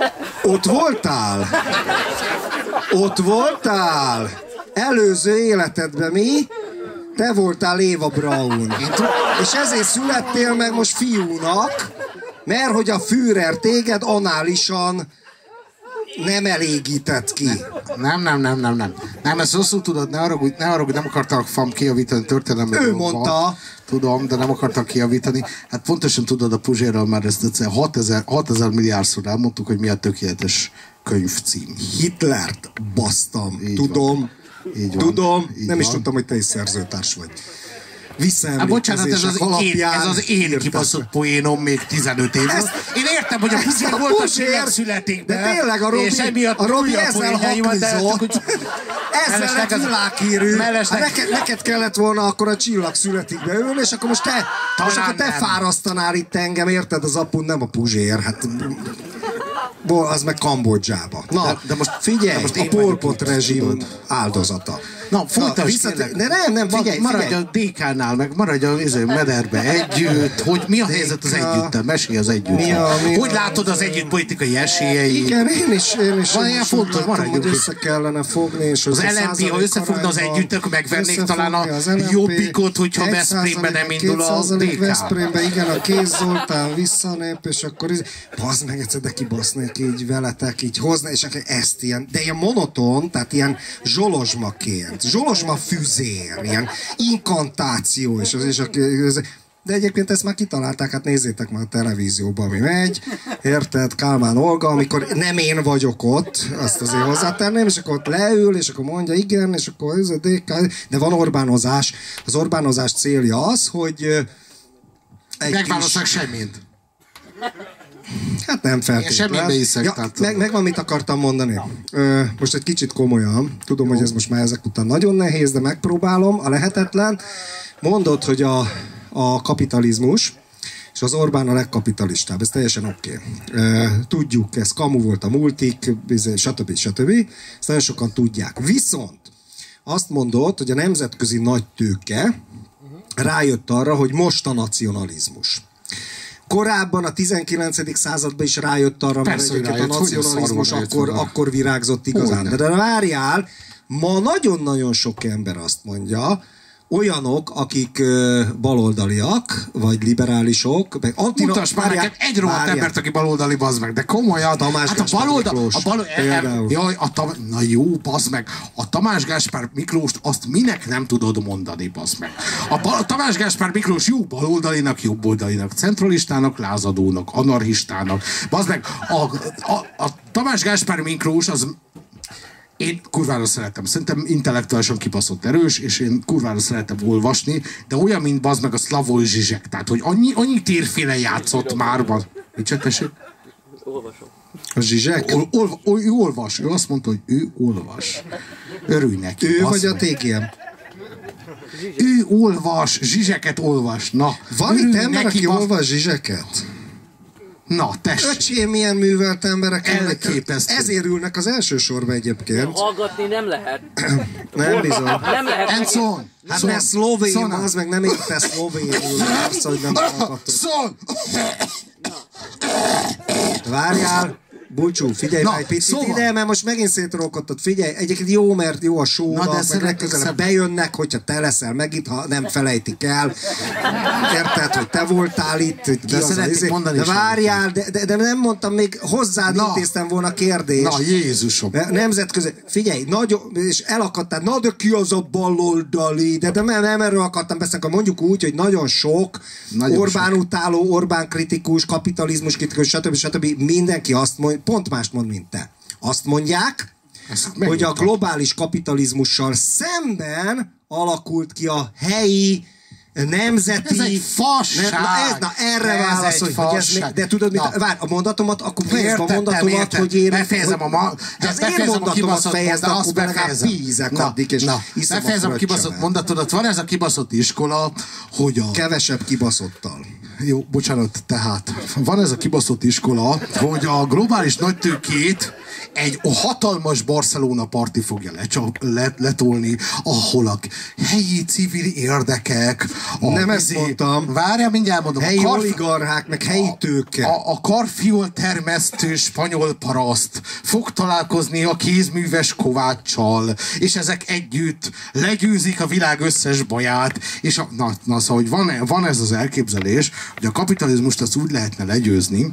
Ott voltál? Előző életedben mi? Te voltál Éva Braun. És ezért születtél meg most fiúnak, mert hogy a Führer téged análisan nem elégített ki. Nem, ezt rosszul tudod, ne haragudj, nem akartak kijavítani történelmet. Ő mondta. Tudom, de nem akartak kijavítani. Hát pontosan tudod, a Puzsérral már ezt egyszer 6000 milliárdszor elmondtuk, hogy mi a tökéletes könyvcím. Hitlert basztam. Így tudom. Így van. Tudom. Így nem van. Is tudtam, hogy te is szerzőtárs vagy. Bocsánat, ez az én kibaszott poénom még 15 év. Én értem, hogy a Puzsér volt a születik be. De tényleg a Robi ezzel haklizott. Ezzel lett világhírű. Neked kellett volna akkor a Csillag születik be ülni, és akkor most te fárasztanál itt engem, érted? Az apun nem a Puzsér. Hát... az meg Kambodzsába. Na, de most figyelj, a Pol Pot rezsim áldozata. Na, folytasd nem, figyelj. Maradj a DK-nál, meg maradj a mederbe együtt, hogy mi a helyzet az együttel, mesélj az együtt. Hogy látod az együtt politikai esélyei? Igen, én is van ilyen fontos, maradjunk. Hogy össze kellene fogni, és az LNP, ha összefogna az együtt, akkor megvennék talán a Jobbikot, hogyha Veszprémben nem indul a DK. Veszprémben, igen, a Kéz Zoltán visszanép, és akkor bazd meg egyszer, de kibasznék így veletek, így hozni, és ezt ilyen, de ilyen monoton, tehát ilyen zsolozsmaként. Zsolozsma füzér, ilyen inkantáció, de egyébként ezt már kitalálták, hát nézzétek már a televízióban, ami megy, érted, Kálmán Olga, amikor nem én vagyok ott, azt azért hozzátenném, és akkor ott leül, és akkor mondja, igen, és akkor ez a DK, de van Orbánozás. Az Orbánozás célja az, hogy megválaszolják semmit. Hát nem feltétlenül. Megvan, mit akartam mondani. Most egy kicsit komolyan. Tudom, hogy ez most már ezek után nagyon nehéz, de megpróbálom. A lehetetlen. Mondod, hogy a kapitalizmus, és az Orbán a legkapitalistább, ez teljesen oké. Tudjuk, ez kamu volt a multik, stb. Ezt nagyon sokan tudják. Viszont azt mondod, hogy a nemzetközi nagy tőke rájött arra, hogy most a nacionalizmus. Korábban a 19. században is rájött arra, mert egyébként a nacionalizmus akkor virágzott igazán. De várjál, ma nagyon-nagyon sok ember azt mondja, olyanok, akik baloldaliak, vagy liberálisok, meg mutasd már nekem egy rohadt embert, aki baloldali, bazd meg, de komolyan. Tamás hát Gáspár Miklós. Jaj, na jó, bazd meg. A Tamás Gáspár Miklóst azt minek nem tudod mondani, bazd meg. A Tamás Gáspár Miklós jó baloldalinak, jobboldalinak, centralistának, lázadónak, anarchistának. Bazd meg, a Tamás Gáspár Miklós az... Én kurvára szeretem. Szerintem intellektuálisan kibaszott erős, és én kurvára szeretem olvasni, de olyan, mint bazd meg a Slavoj Žižek. Tehát, hogy annyi térféle játszott már. Mit csináltessék? Olvasom. A Zsizsek? Ő olvas. Ő azt mondta, hogy ő olvas. Örülj neki. Ő vagy a TGM? Ő olvas. Zsizseket olvas. Na, van itt ember, aki olvas Zsizseket? Na, tessék. Öcsém, milyen művelt emberek. Elképesztő. Ezért ülnek az első sorba egyébként. Hallgatni nem lehet. Nem bizony. Nem lehet. Enszón! Hát ne szlovén, az meg nem érte szlovénul. Persze, hogy nem hallgatod. Szón! Várjál. Búcsú, figyelj már egy picit szóval. Ide, mert most megint szétrolkodtad. Figyelj, egyébként jó, mert jó a show-nak, meg legközelebb bejönnek, hogyha te leszel megint, ha nem felejtik el. Érted, hogy te voltál itt, hogy ki az az mondani. De várjál, de nem mondtam, még hozzád intéztem volna kérdést. Na, Jézusom. Nemzetközi, figyelj, és elakadtál, na de ki az a baloldali, de nem erről akartam beszélni, mondjuk úgy, hogy nagyon sok Orbán utáló, Orbán kritikus, kapitalizmus kritikus, stb. Mindenki azt mondja, pont mást mond, mint te. Azt mondják, hogy a globális kapitalizmussal szemben alakult ki a helyi, nemzeti... Ez egy fasság! Erre válaszolj, hogy ez még... De tudod, mit... Várj, a mondatomat, akkor fejezd a mondatomat, hogy én... Befejezem az én mondatomat fejezd, akkor legalább pízek addig, és iszom a befejezem a kibaszott mondatodat. Van ez a kibaszott iskola, hogy a... Kevesebb kibaszottal. Jó, bocsánat, tehát van ez a kibaszott iskola, hogy a globális nagytőkét egy hatalmas Barcelona parti fogja letolni, ahol a helyi civil érdekek, nem ezt mondtam. Várjál, mindjárt mondom. Helyi oligarchák, meg helyi tőke. A karfiol termesztő spanyol paraszt fog találkozni a kézműves Kováccsal, és ezek együtt legyőzik a világ összes baját, és szóval, hogy van ez az elképzelés, hogy a kapitalizmust azt úgy lehetne legyőzni,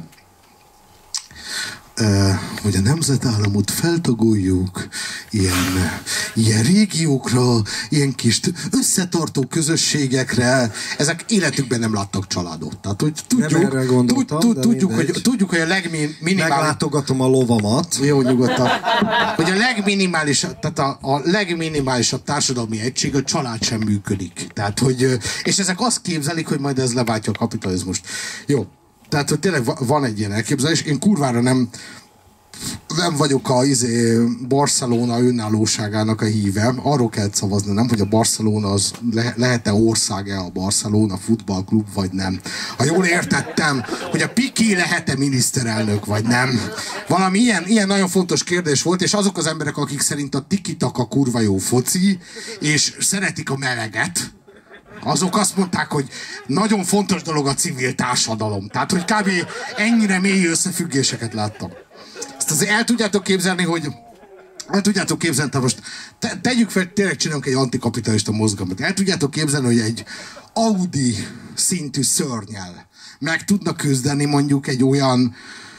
hogy a nemzetállamot feltagoljuk ilyen régiókra, ilyen kis összetartó közösségekre. Ezek életükben nem láttak családot. Tehát, hogy tudjuk, hogy a legminimális... Meglátogatom a lovamat. Jó, nyugodtan. Hogy a legminimálisabb társadalmi egység, a család sem működik. Tehát, hogy, és ezek azt képzelik, hogy majd ez leváltja a kapitalizmust. Jó. Tehát, hogy tényleg van egy ilyen elképzelés. Én kurvára nem vagyok a Barcelona önállóságának a híve. Arról kell szavazni, nem, hogy a Barcelona az lehet-e ország-e a Barcelona futballklub, vagy nem. Ha jól értettem, hogy a Piqué lehet-e miniszterelnök, vagy nem. Valami ilyen nagyon fontos kérdés volt, és azok az emberek, akik szerint a tiki-taka kurva jó foci, és szeretik a meleget, azok azt mondták, hogy nagyon fontos dolog a civil társadalom. Tehát, hogy kb. Ennyire mély összefüggéseket láttam. Ezt azért el tudjátok képzelni, hogy... El tudjátok képzelni, most tegyük fel, tényleg csinálunk egy antikapitalista mozgalmat. El tudjátok képzelni, hogy egy Audi szintű szörnyel meg tudna küzdeni mondjuk egy olyan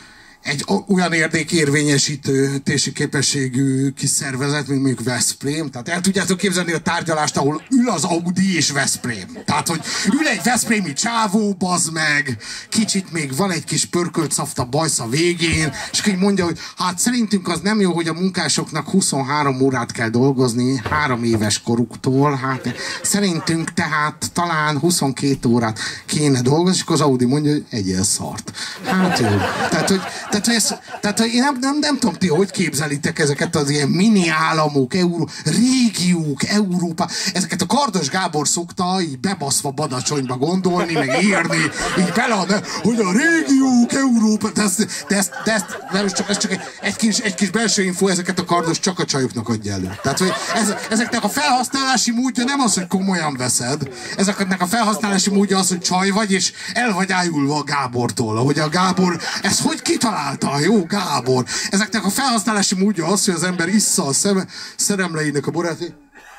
érdekérvényesítési képességű kis szervezet, mint mondjuk Veszprém. Tehát el tudjátok képzelni a tárgyalást, ahol ül az Audi és Veszprém. Tehát, hogy ül egy veszprémi csávó, bazd meg, kicsit még van egy kis pörkölt szafta bajsz a végén, és így mondja, hogy hát szerintünk az nem jó, hogy a munkásoknak 23 órát kell dolgozni 3 éves koruktól, hát szerintünk tehát talán 22 órát kéne dolgozni, és akkor az Audi mondja, hogy egyél szart. Hát jó. Tehát, hogy Tehát én nem tudom, ti hogy képzelitek ezeket az ilyen mini államok, régiók, Európa. Ezeket a Kardos Gábor szokta így bebaszva Badacsonyba gondolni, meg írni, így beleadni, hogy a régiók, Európa. Ez csak egy kis belső info, ezeket a Kardos csak a csajoknak adja elő. Tehát, hogy ezeknek a felhasználási módja nem az, hogy komolyan veszed. Ezeknek a felhasználási módja az, hogy csaj vagy, és el vagy ájulva a Gábortól. Ahogy a Gábor, ezt hogy kitalálta? Jó, Gábor. Ezeknek a felhasználási módja az, hogy az ember issza a szeremleinek a borát.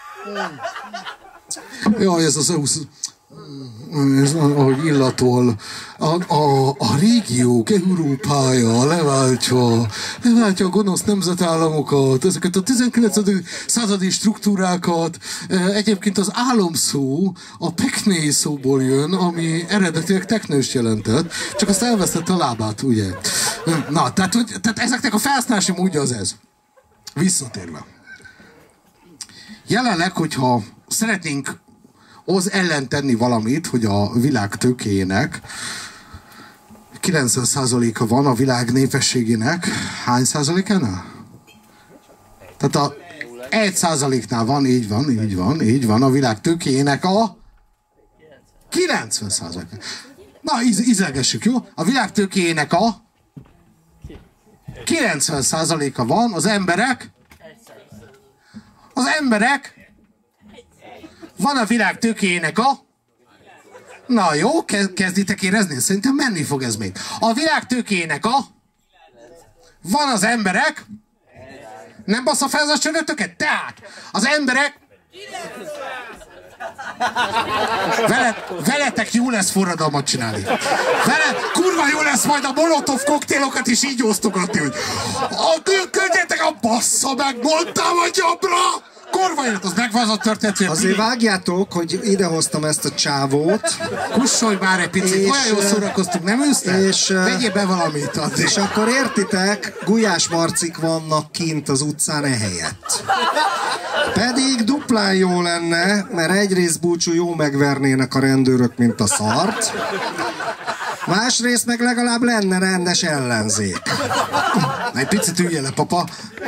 Jaj, ez az ez, ahogy illatol, a régiók Európája leváltja a gonosz nemzetállamokat, ezeket a 19. századi struktúrákat. Egyébként az álomszó a pekné szóból jön, ami eredetileg teknőst jelentett, csak azt elvesztette a lábát, ugye? Na, tehát ezeknek a felhasználási módja az ez. Visszatérve. Jelenleg, hogyha szeretnénk az ellen tenni valamit, hogy a világ tőkéjének 90%-a van a világ népességének. Hány százalékánál? Tehát a 1%-nál van, így van, a világ tőkéjének a 90%. Na, ízelgessük, jó? A világ tőkéjének a 90%-a van, az emberek van a világ tőkéjének a... Na jó, kezditek érezni? Szerintem menni fog ez még. A világ tőkéjének a... Van az emberek... Nem bassza fel az a csönötöket? Tehát az emberek... Veletek jó lesz forradalmat csinálni. Kurva jó lesz majd a molotov koktélokat is így osztogatni, hogy... Küldjétek a bassza meg, mondtam a jobbra! Kurva élet, az megvan az a történet. Azért vágjátok, hogy idehoztam ezt a csávót. Kussolj már egy picit, olyan jól szórakoztunk, nem őszne? Vegyél be valamit addig. És akkor értitek, Gulyás Marcik vannak kint az utcán ehelyett. Pedig duplán jó lenne, mert egyrészt búcsú jó megvernének a rendőrök, mint a szart. Másrészt meg legalább lenne rendes ellenzék. Egy picit üljél le, papa.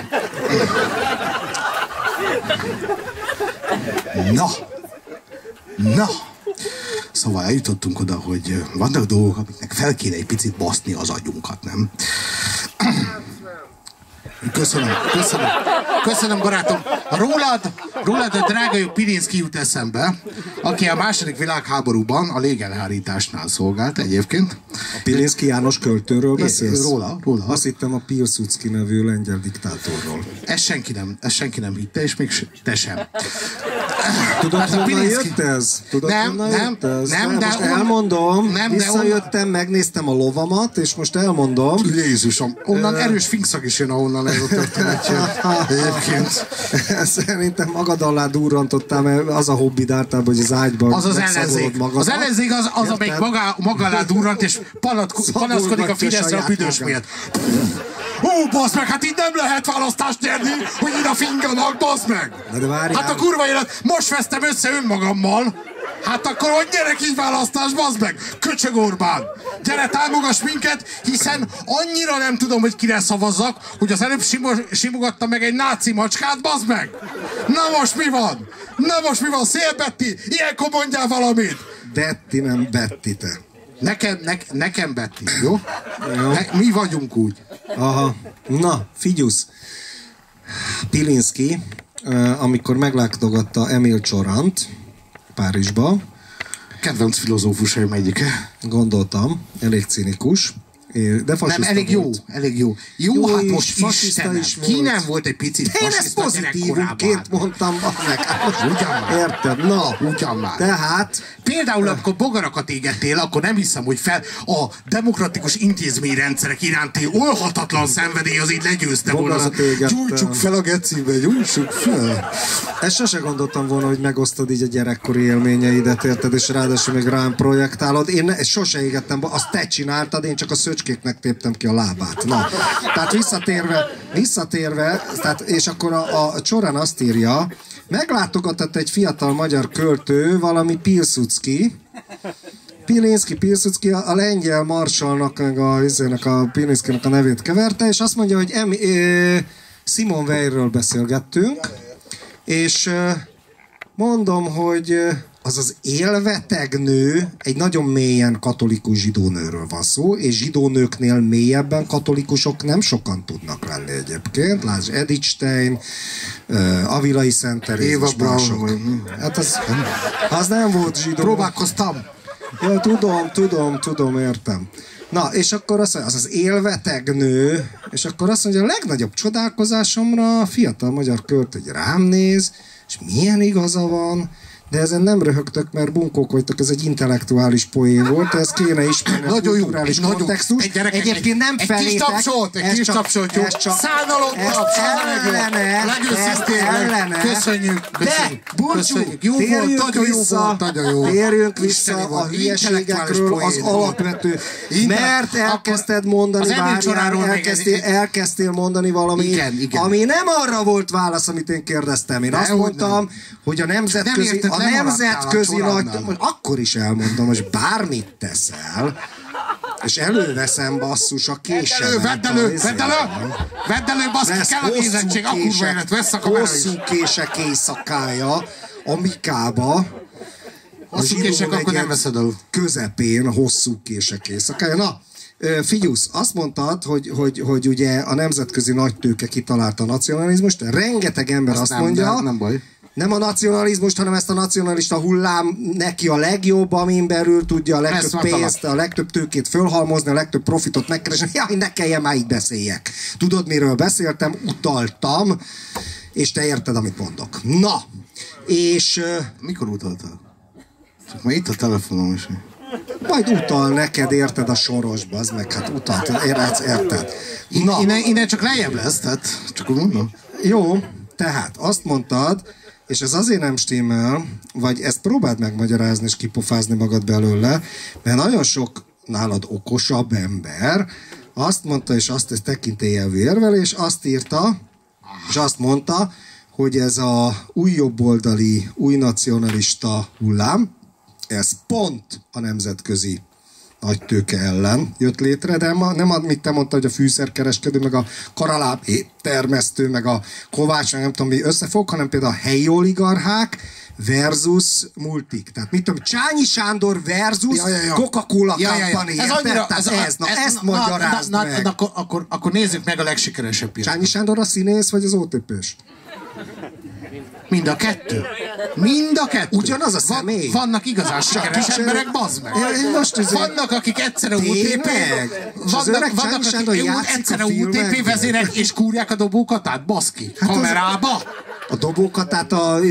Na. Szóval eljutottunk oda, hogy vannak dolgok, amiknek fel kéne egy picit baszni az agyunkat, nem? Köszönöm, barátom. Rólad a drága jó Pilinszky jut eszembe, aki a második világháborúban a légelhárításnál szolgált egyébként. A Pilinszky János költőről beszélsz? Róla. Azt hittem a Pilsudski nevű lengyel diktátorról. Ezt senki nem hitte, és még te sem. Tudod, hát honnan jött ez? Nem, most elmondom, visszajöttem, megnéztem a lovamat, és most elmondom. Jézusom, onnan erős finkszak is jön, ahonnan ez a történetje. Egyébként. Szerintem magad alá durrantottál, mert az a hobbid általában, hogy az ágyban az ellenzék. Az ellenzék az amelyik maga alá durrant, és panaszkodik a Fideszre a büdös miatt. Basz meg, hát így nem lehet választást nyerni, hogy ide finganak, basz meg! Hát a kurva élet, most vesztem össze önmagammal. Hát akkor hogy nyerek így választást, bazd meg? Köcsög Orbán! Gyere, támogass minket, hiszen annyira nem tudom, hogy kire szavazzak, hogy az előbb simogatta meg egy náci macskát, bazd meg! Na most mi van? Szél Betty! Ilyenkor mondjál valamit! Betty, nem Betty, te. Nekem Betty, jó? Mi vagyunk úgy. Aha. Na, figyusz. Pilinszky, amikor meglátogatta Emil Csorant Párizsba. Kedvenc filozófusaim egyike. Gondoltam, elég cinikus. De nem, elég jó. Jó, hát most Istenem, ki nem volt egy picit fasiszta pozitívumként mondtam meg. Érted? Na, ugyan már. Tehát... Például, amikor bogarakat égettél, akkor nem hiszem, hogy a demokratikus intézményrendszerek iránti olhatatlan szenvedély az így legyőzte volna. Gyújtsuk fel a gecibe, gyújtsuk fel. Ezt sose gondoltam volna, hogy megosztod így a gyerekkori élményeidet, érted, és ráadásul még rám projektálod. Én sose égettem, azt te csináltad, én csak a szöcskéknek téptem ki a lábát. Na, tehát visszatérve, tehát, és akkor a Csorán azt írja, meglátogatott egy fiatal magyar költő, valami Pilsudski, Pilinszky, a lengyel marsalnak, meg a Pilinszkynek a nevét keverte, és azt mondja, hogy Simon Weilről beszélgettünk, és mondom, hogy az élveteg nő, egy nagyon mélyen katolikus zsidónőről van szó, és zsidónőknél mélyebben katolikusok nem sokan tudnak lenni egyébként. Lásd, Edith Stein, Avilai Szent Teréz, és mások. Hát az nem volt zsidó. Próbálkoztam. Ja, tudom, értem. Na, és akkor az élveteg nő, és akkor azt mondja, a legnagyobb csodálkozásomra a fiatal magyar költő, hogy rám néz, és milyen igaza van, de ezen nem röhögtök, mert bunkók vagytok, ez egy intellektuális poén volt, ez kéne ismerni a kulturális kontextus. Egyébként nem felétek. Egy kis tapsolt, jó. Szánalomtap, ellene. Köszönjük. De, Burcsú, térjünk vissza a hülyeségekről az alapvető. Mert elkezdted mondani, elkezdtél mondani valami, ami nem arra volt válasz, amit én kérdeztem. Én azt mondtam, hogy a nemzetközi nagy... Akkor is elmondom, hogy bármit teszel, és előveszem basszus a késemet. Vedd elő, baszki, kell a nézettség, a kurva élet, vesz a kamera is. Hosszú kések éjszakája, a Mikába, hosszú kések, akkor nem veszed elő. Közepén hosszú kések éjszakája. Na, figyusz, azt mondtad, hogy ugye a nemzetközi nagytőke kitalálta a nacionalizmust, rengeteg ember azt mondja, nem baj. Nem a nacionalizmust, hanem ezt a nacionalista hullám neki a legjobb, amin belül tudja a legtöbb pénzt, a legtöbb tőkét fölhalmozni, a legtöbb profitot megkeresni. Jaj, ne kelljen már így beszéljek. Tudod, miről beszéltem? Utaltam, és te érted, amit mondok. Na, és... Mikor utaltál? Csak már itt a telefonom is. Majd utal neked, érted, a sorosba, az meg hát utalt, érted? Na. Innen csak lejjebb lesz, tehát csak úgy mondom. Jó, tehát azt mondtad, és ez azért nem stimmel, vagy ezt próbáld megmagyarázni és kipofázni magad belőle, mert nagyon sok nálad okosabb ember azt mondta, és azt ez tekintélyelvű érvelés, azt írta, és azt mondta, hogy ez a új jobboldali, új nacionalista hullám, ez pont a nemzetközi nagy tőke ellen jött létre, de nem amit te mondtad, hogy a fűszerkereskedő, meg a karaláb termesztő, meg a kovács, meg nem tudom mi összefog, hanem például a helyi oligarchák versus multik. Tehát mit tudom, Csányi Sándor versus Coca-Cola Company. Ezt magyarázd meg. Akkor nézzük meg a legsikeresebb piacot. Csányi Sándor a színész, vagy az OTP-s? Mind a kettő. Mind a kettő. Ugyanaz a személy. Vannak igazán sikeres emberek, bazd meg. Vannak, akik egyszerre UTP. Vannak, akik egyszerre UTP vezérek, és kúrják a dobókat át, baszki. Kamerába. A dobókat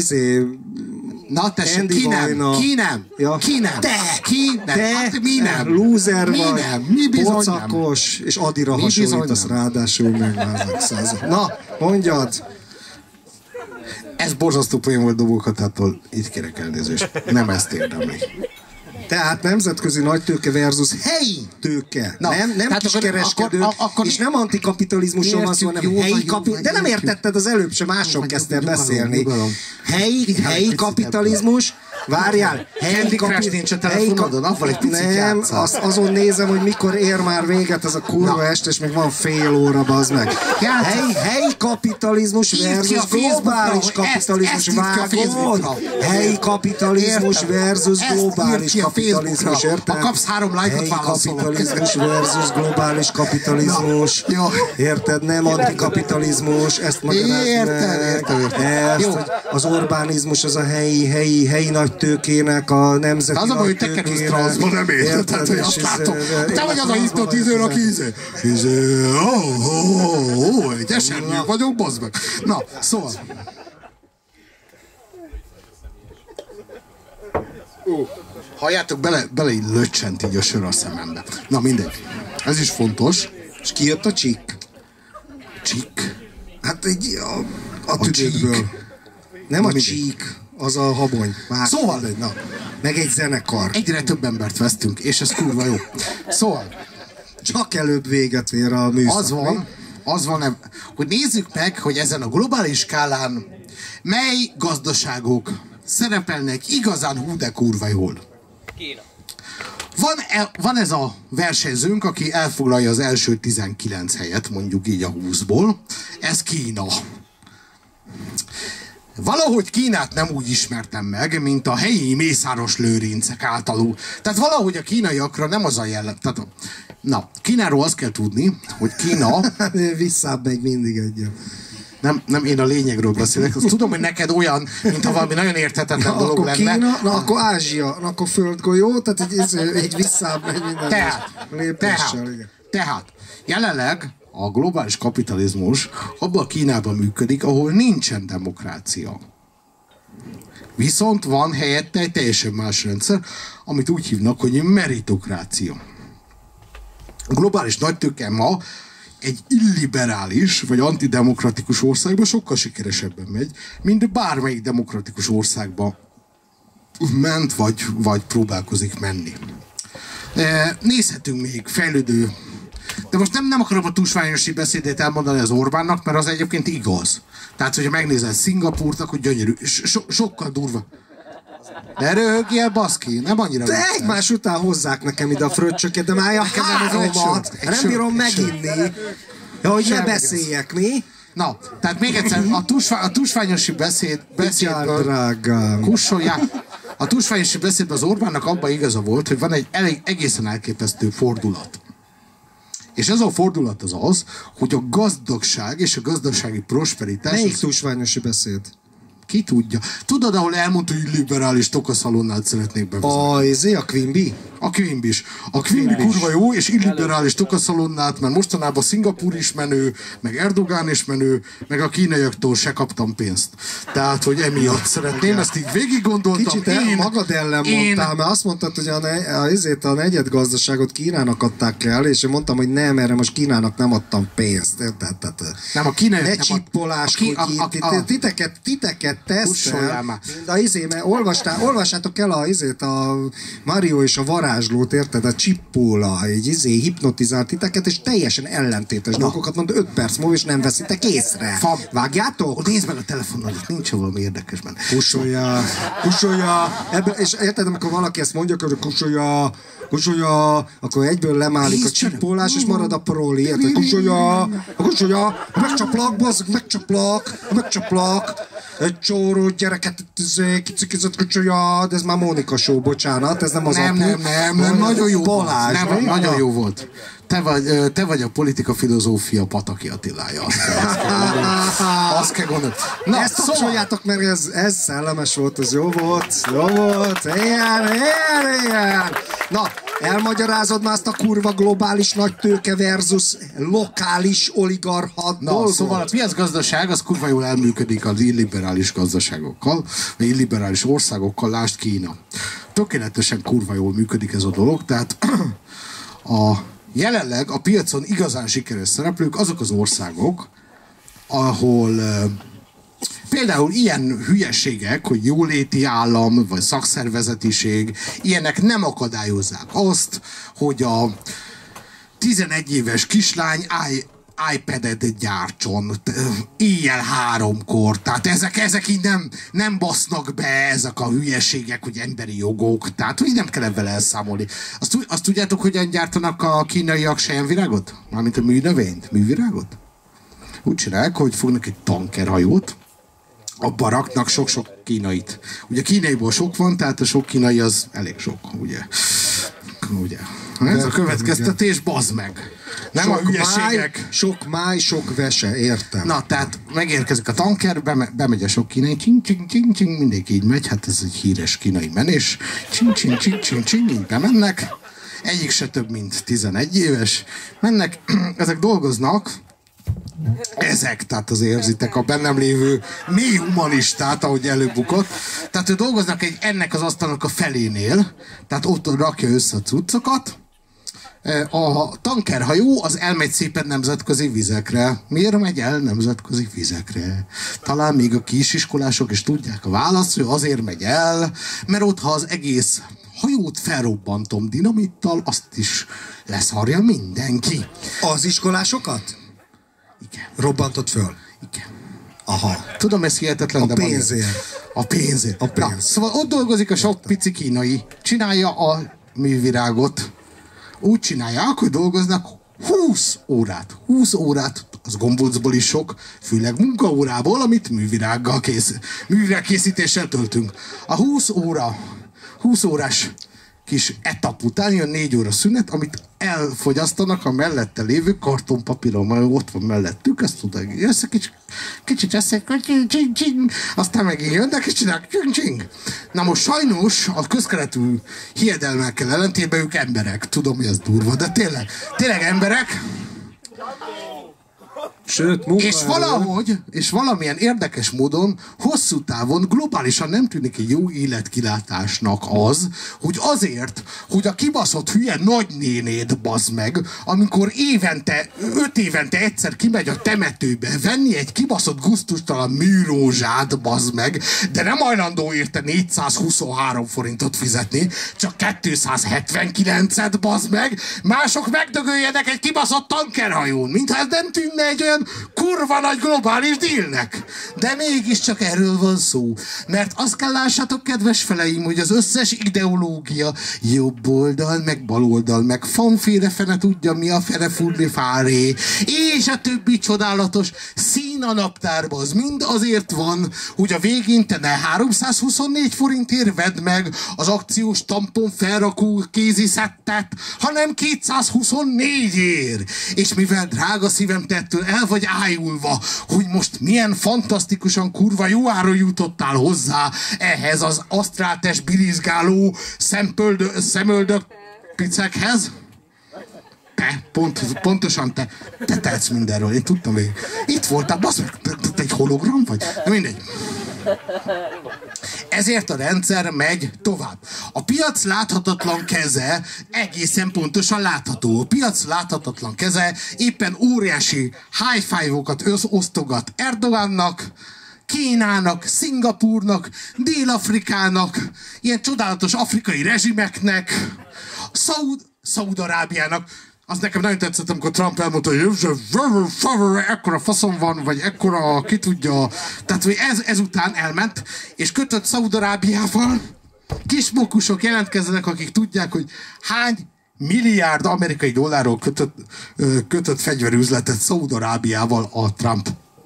Na tessék, ki nem? Te! Hát mi nem? Lúzer vagy, mi bizony pocakos, és Adira hasonlítasz ráadásul meg. Na, mondjad! Ez borzasztó poén volt Dobókatától, itt kérek elnézést. Nem ezt érdemli. Tehát nemzetközi nagytőke versus helyi tőke. Na, nem kiskereskedő, és nem antikapitalizmusról van szó, hanem helyi kapitalizmus. De nem értetted az előbb sem, mások kezdtél beszélni. Helyi kapitalizmus, várjál, helyi kapitalizmus. Nem, azon nézem, hogy mikor ér már véget ez a kurva este, és még van fél óra, bazd meg. Helyi kapitalizmus versus globális kapitalizmus. Vágod? Helyi kapitalizmus versus globális kapitalizmus, érted? Ha kapsz 3 lájkot, válaszolok. Kapitalizmus versus globális kapitalizmus. Érted? Nem antikapitalizmus, ezt magyarázni meg. Az Orbánizmus az a helyi nagy tőkének, a nemzeti nagy tőkének. Az a baj, hogy te kerülsz transzba, nem érted, hogy azt látom. Te vagy az a hipnotizőr, aki egy esernyő vagyok, bazd meg. Na, szóval. Halljátok, bele így löccsent így a sör a szemembe. Na mindegy. Ez is fontos. És ki jött a csík? Csík? Hát egy a tüdőkből. Nem a csík, az a habony. Szóval. Na, meg egy zenekar. Egyre több embert vesztünk, és ez kurva jó. Szóval. Csak előbb véget ér a műszak. Az van, hogy nézzük meg, hogy ezen a globális skálán mely gazdaságok szerepelnek igazán hú de kurva jól. Kína. Van ez a versenyzőnk, aki elfoglalja az első 19 helyet, mondjuk így a 20-ból. Ez Kína. Valahogy Kínát nem úgy ismertem meg, mint a helyi Mészáros Lőrincek általú. Tehát valahogy a kínaiakra nem az a jellem. Tehát, na, Kínáról azt kell tudni, hogy Kína... Visszább meg mindig egyen. Nem, én a lényegről beszélek. Azt tudom, hogy neked olyan, mintha valami nagyon érthetetlen dolog akkor lenne. Kína, na akkor Ázsia, na akkor földgolyó, tehát egy visszább megy minden Tehát, jelenleg a globális kapitalizmus abban a Kínában működik, ahol nincsen demokrácia. Viszont van helyette egy teljesen más rendszer, amit úgy hívnak, hogy meritokrácia. A globális nagytőke ma egy illiberális vagy antidemokratikus országban sokkal sikeresebben megy, mint bármelyik demokratikus országban ment, vagy próbálkozik menni. Nézhetünk még fejlődő, de most nem akarom a tusványosi beszédét elmondani az Orbánnak, mert az egyébként igaz. Tehát, hogyha megnézel Szingapúrt, akkor gyönyörű, sokkal durva. Ne röhögjél, baszki, nem annyira. De egymás után hozzák nekem ide a fröccsöket, de már a háromat, nem bírom meginni. Ja, hogy ne beszéljek, mi? Na, tehát még egyszer, a tusványosi beszédből kussolják. A tusványosi beszédben az Orbánnak abban igaza volt, hogy van egy egészen elképesztő fordulat. És ez a fordulat az, hogy a gazdagság és a gazdasági prosperitás... Melyik tusványosi beszéd? Ki tudja. Tudod, ahol elmondta, hogy liberális tokaszalonnát szeretnék bevezetni? A Quimby? A Quimby is. A Quimby kurva jó, és illiberális tokaszalonnát, mert mostanában Szingapúr is menő, meg Erdogán is menő, meg a kínaiaktól se kaptam pénzt. Tehát, hogy emiatt szeretném, ezt így végig gondoltam. Kicsit magad ellen mondtál, mert azt mondtad, hogy a negyed gazdaságot Kínának adták el, és én mondtam, hogy nem, erre most Kínának nem adtam pénzt. Nem, a kínaiak ne csippoláskodj, titeket tesztel, mert olvassátok el a Mario és a varázslót, érted? A csippóla, egy hipnotizált titeket, és teljesen ellentétes dolgokat mond 5 perc múlva, és nem veszitek észre. Vágjátok? Nézd meg a telefonodat, nincs valami érdekes benne. Kusolja. És érted, amikor valaki ezt mondja, hogy kusolja, akkor egyből lemálik a csippolás, és marad a proli, érted? Kusolja, megcsaplak, egy csóró gyereket, kicikizett kucsolja, de ez már Mónika show, bocsánat, ez nem az apu. Nem, nagyon jó Balázs, volt. Nagyon jó volt. Te vagy a politika filozófia Pataki Attilája. Azt kell gondolni. Na, ezt kapcsoljátok, mert ez szellemes volt, ez jó volt. Ilyen. Na, elmagyarázod már azt a kurva globális nagytőke versus lokális oligarcha dolgot? Szóval a piacgazdaság az kurva jól elműködik az illiberális gazdaságokkal, vagy illiberális országokkal, lásd Kína. Tökéletesen kurva jól működik ez a dolog, tehát jelenleg a piacon igazán sikeres szereplők azok az országok, ahol például ilyen hülyeségek, hogy jóléti állam, vagy szakszervezetiség, ilyenek nem akadályozzák azt, hogy a 11 éves kislány iPad-et gyártson éjjel 3-kor. Tehát ezek így nem basznak be, ezek a hülyeségek, hogy emberi jogok. Tehát hogy nem kell ebben elszámolni. Azt tudjátok, hogyan gyártanak a kínaiak selyemvirágot? Mármint a művirágot? Úgy csinálják, hogy fognak egy tankerhajót, abba raknak sok-sok kínait. Ugye kínaiból sok van, tehát a sok kínai az elég sok, ugye. Ez a következtetés, bazd meg. Nem sok a hülyeségek. Sok máj, sok vese, értem. Na, tehát megérkezik a tanker, bemegy a sok kínai, csing, mindenki így megy, hát ez egy híres kínai menés. Csing, így bemennek. Egyik se több, mint 11 éves. Mennek, ezek dolgoznak, tehát az érzitek a bennem lévő mély humanistát, ahogy előbukott. Tehát ő dolgoznak ennek az asztalnak a felénél, tehát ott rakja össze a cuccokat. A tankerhajó az elmegy szépen nemzetközi vizekre. Miért megy el nemzetközi vizekre? Talán még a kisiskolások is tudják a választ, hogy azért megy el, mert ott, ha az egész hajót felrobbantom dinamittal, azt is leszarja mindenki. Az iskolásokat? Igen. Robbantott föl? Igen. Aha. Tudom, ez hihetetlen, de pénzért. A pénzért. Na, szóval ott dolgozik a sok pici kínai. Csinálja a művirágot úgy csinálják, hogy dolgoznak 20 órát. 20 órát, az gombócból is sok, főleg munkaórából, amit művirágkészítéssel töltünk. A 20 órás kis etap után jön 4 óra szünet, amit elfogyasztanak a mellette lévő kartonpapíron, majd ott van mellettük, ezt tudod, jössz kicsit eszek, aztán megint jönnek, és csinálják, na most sajnos a közkeletű hiedelmekkel ellentétben ők emberek. Tudom, hogy ez durva, de tényleg emberek. Sőt, és valamilyen érdekes módon hosszú távon globálisan nem tűnik egy jó életkilátásnak az, hogy azért, hogy a kibaszott hülye nagynénéd, bazd meg, amikor 5 évente egyszer kimegy a temetőbe venni egy kibaszott gusztustalan műrózsát, bazd meg, de nem hajlandó érte 423 forintot fizetni, csak 279-et, bazd meg, mások megdögöljenek egy kibaszott tankerhajón, mintha ez nem tűnne egy olyan kurva nagy globális dílnek. De mégiscsak erről van szó. Mert azt kell lássátok, kedves feleim, hogy az összes ideológia, jobb oldal, meg bal oldal, meg fanféle fene tudja mi a fene furli fáré, és a többi csodálatos szín a naptárba, az mind azért van, hogy a végén te ne 324 forintért vedd meg az akciós tampon felrakó kéziszettet, hanem 224-ért. És mivel drága szívem tettől el vagy ájulva, hogy most milyen fantasztikusan kurva jó áron jutottál hozzá ehhez az asztráltes birizgáló szemöldök picekhez. Te, pontosan te tehetsz mindenről, én tudtam végig. Itt voltál, basz, te egy hologram vagy? Mindegy. Ezért a rendszer megy tovább. A piac láthatatlan keze egészen pontosan látható. A piac láthatatlan keze éppen óriási high five-okat osztogat Erdogannak, Kínának, Szingapúrnak, Dél-Afrikának, ilyen csodálatos afrikai rezsimeknek, Szaúd-Arábiának. Az nekem nagyon tetszett, amikor Trump elmondta, hogy ekkora faszom van, vagy ekkora, ki tudja. Tehát, hogy ezután elment, és kötött Szaúd-Arábiával. Kismokusok jelentkezzenek, akik tudják, hogy hány milliárd amerikai dollárról kötött fegyverüzletet Szaúd-Arábiával a Trump.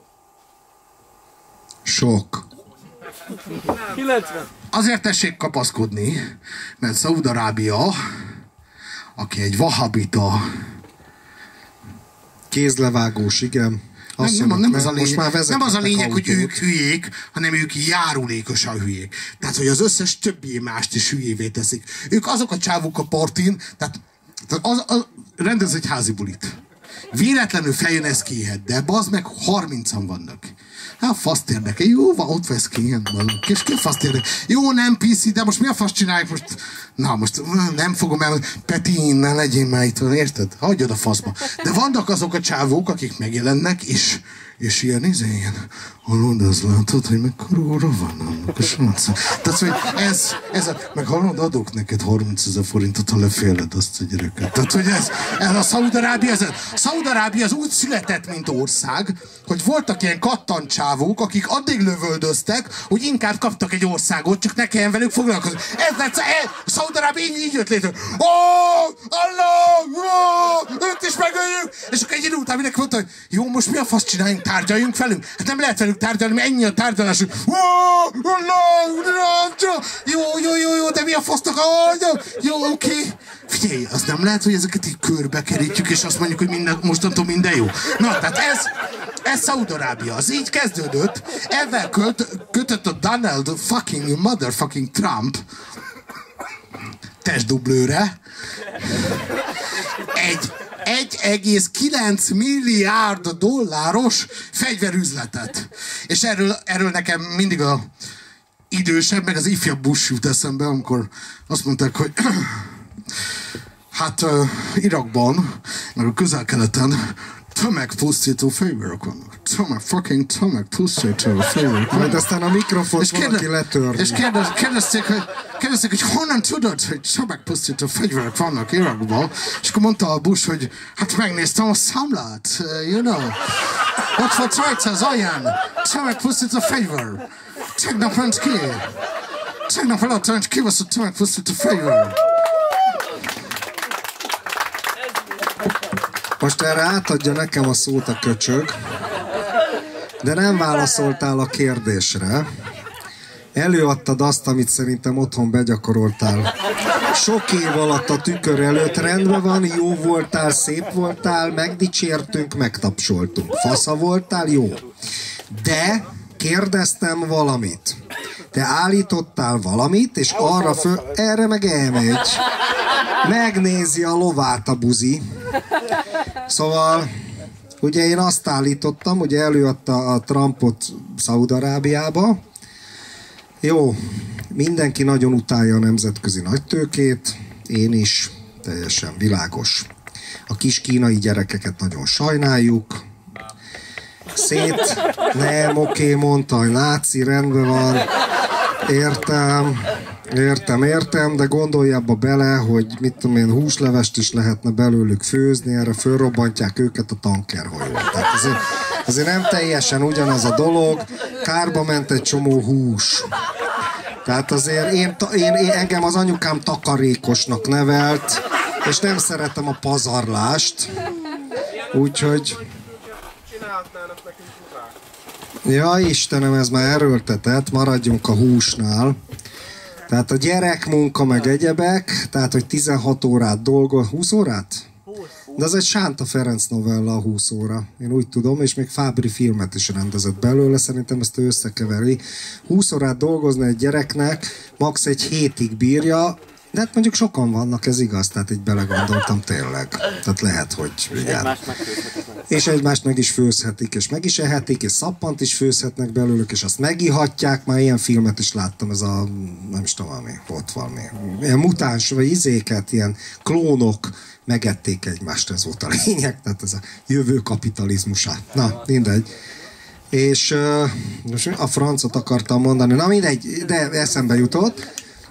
Sok. 90. Azért tessék kapaszkodni, mert Szaúd-Arábia, aki egy vahabita kézlevágós, igen. Nem az a lényeg, hogy ők hülyék, hanem ők járulékosan hülyék. Tehát, hogy az összes többi mást is hülyévé teszik. Ők azok a csávuk a partin, tehát rendez egy házi bulit. Véletlenül feljön ez kihet, de bazd meg 30-an vannak. Hát faszt érdekel. Jó, van, ott vesz ki. És ki faszt érdekel. Jó, nem PC, de most mi a fasz csináljuk most? Na, most nem fogom el. Peti, ne legyél már itt, érted? Hagyjad a faszba. De vannak azok a csávók, akik megjelennek, és ilyen, hallod, az látod, hogy mekkora óra van annak a srácsa. Tehát, hogy meg hallod, adok neked 30 000 forintot, ha leféled azt a gyereket. Tehát, hogy ez a Szaúd-Arábia az úgy született, mint ország, hogy voltak ilyen kattancsávók, akik addig lövöldöztek, hogy inkább kaptak egy országot, csak ne kelljen velük foglalkozni. Szaúd-Arábia így jött létre. Allah! Őt is megöljük! És akkor egy idő után mindenki mondta, hogy jó, most mi a fasz csináljunk, tárgyaljunk velünk? Hát nem lehet velük tárgyalni, mert ennyi a tárgyalásunk. Jó, de mi a fasznak? Jó, oké. Figyelj, azt nem lehet, hogy ezeket így körbe kerítjük, és azt mondjuk, hogy mostantól minden jó. Na, tehát ez Szaúd-Arábia. Az így kezdődött. Ezzel kötött a Donald fucking motherfucking Trump testdublőre 1,9 milliárd dolláros fegyverüzletet. És erről nekem mindig a idősebb, meg az ifjabb Bush jut eszembe, amikor azt mondták, hogy hát Irakban, meg a Közel-Keleten tömegpusztító fegyverek vannak. Tömegpusztító fegyverek. Majd aztán a mikrofont valaki letörni. És kérdezték, hogy honnan tudod, hogy tömegpusztító fegyverek vannak Irakban? És akkor mondta a Bush, hogy hát megnéztem a számlát, you know. Ott volt rajta az alján. Tömegpusztító fegyver. Tegnap ment ki. Tegnap előtt ment ki, az a tömegpusztító fegyver. Most erre átadja nekem a szót a köcsög, de nem válaszoltál a kérdésre. Előadtad azt, amit szerintem otthon begyakoroltál. Sok év alatt a tükör előtt rendben van, jó voltál, szép voltál, megdicsértünk, megtapsoltunk. Fasza voltál, jó. De kérdeztem valamit. Te állítottál valamit, és arra föl... Erre meg elmegy. Megnézi a lovát a buzi. Szóval... Ugye én azt állítottam, ugye előadta a Trumpot Szaúd-Arábiába. Jó, mindenki nagyon utálja a nemzetközi nagytőkét, én is, teljesen világos. A kis kínai gyerekeket nagyon sajnáljuk. Nem, oké, mondta, hogy náci, rendben van. Értem, de gondolj abba bele, hogy mit tudom én, húslevest is lehetne belőlük főzni, erre fölrobbantják őket a tankerhajót. Tehát azért nem teljesen ugyanaz a dolog, kárba ment egy csomó hús. Tehát azért engem az anyukám takarékosnak nevelt, és nem szeretem a pazarlást, úgyhogy... Ja, Istenem, ez már erőltetett, maradjunk a húsnál. Tehát a gyerekmunka meg egyebek, tehát hogy 16 órát dolgoz, 20 órát? 20. De az egy Sánta Ferenc novella a 20 óra. Én úgy tudom, és még Fábri filmet is rendezett belőle, szerintem ezt ő összekeveri. 20 órát dolgozni egy gyereknek, max. Egy hétig bírja, de hát mondjuk sokan vannak, ez igaz, tehát így belegondoltam tényleg. Tehát lehet, hogy igen. És egymást meg is főzhetik, és meg is ehetik, és szappant is főzhetnek belőlük, és azt megihatják. Már ilyen filmet is láttam, ez a, nem is tudom, volt valami. Ilyen mutáns, vagy izéket, ilyen klónok megették egymást, ez volt a lényeg. Tehát ez a jövő kapitalizmusa. Na, mindegy. És most a francot akartam mondani, na mindegy, de eszembe jutott,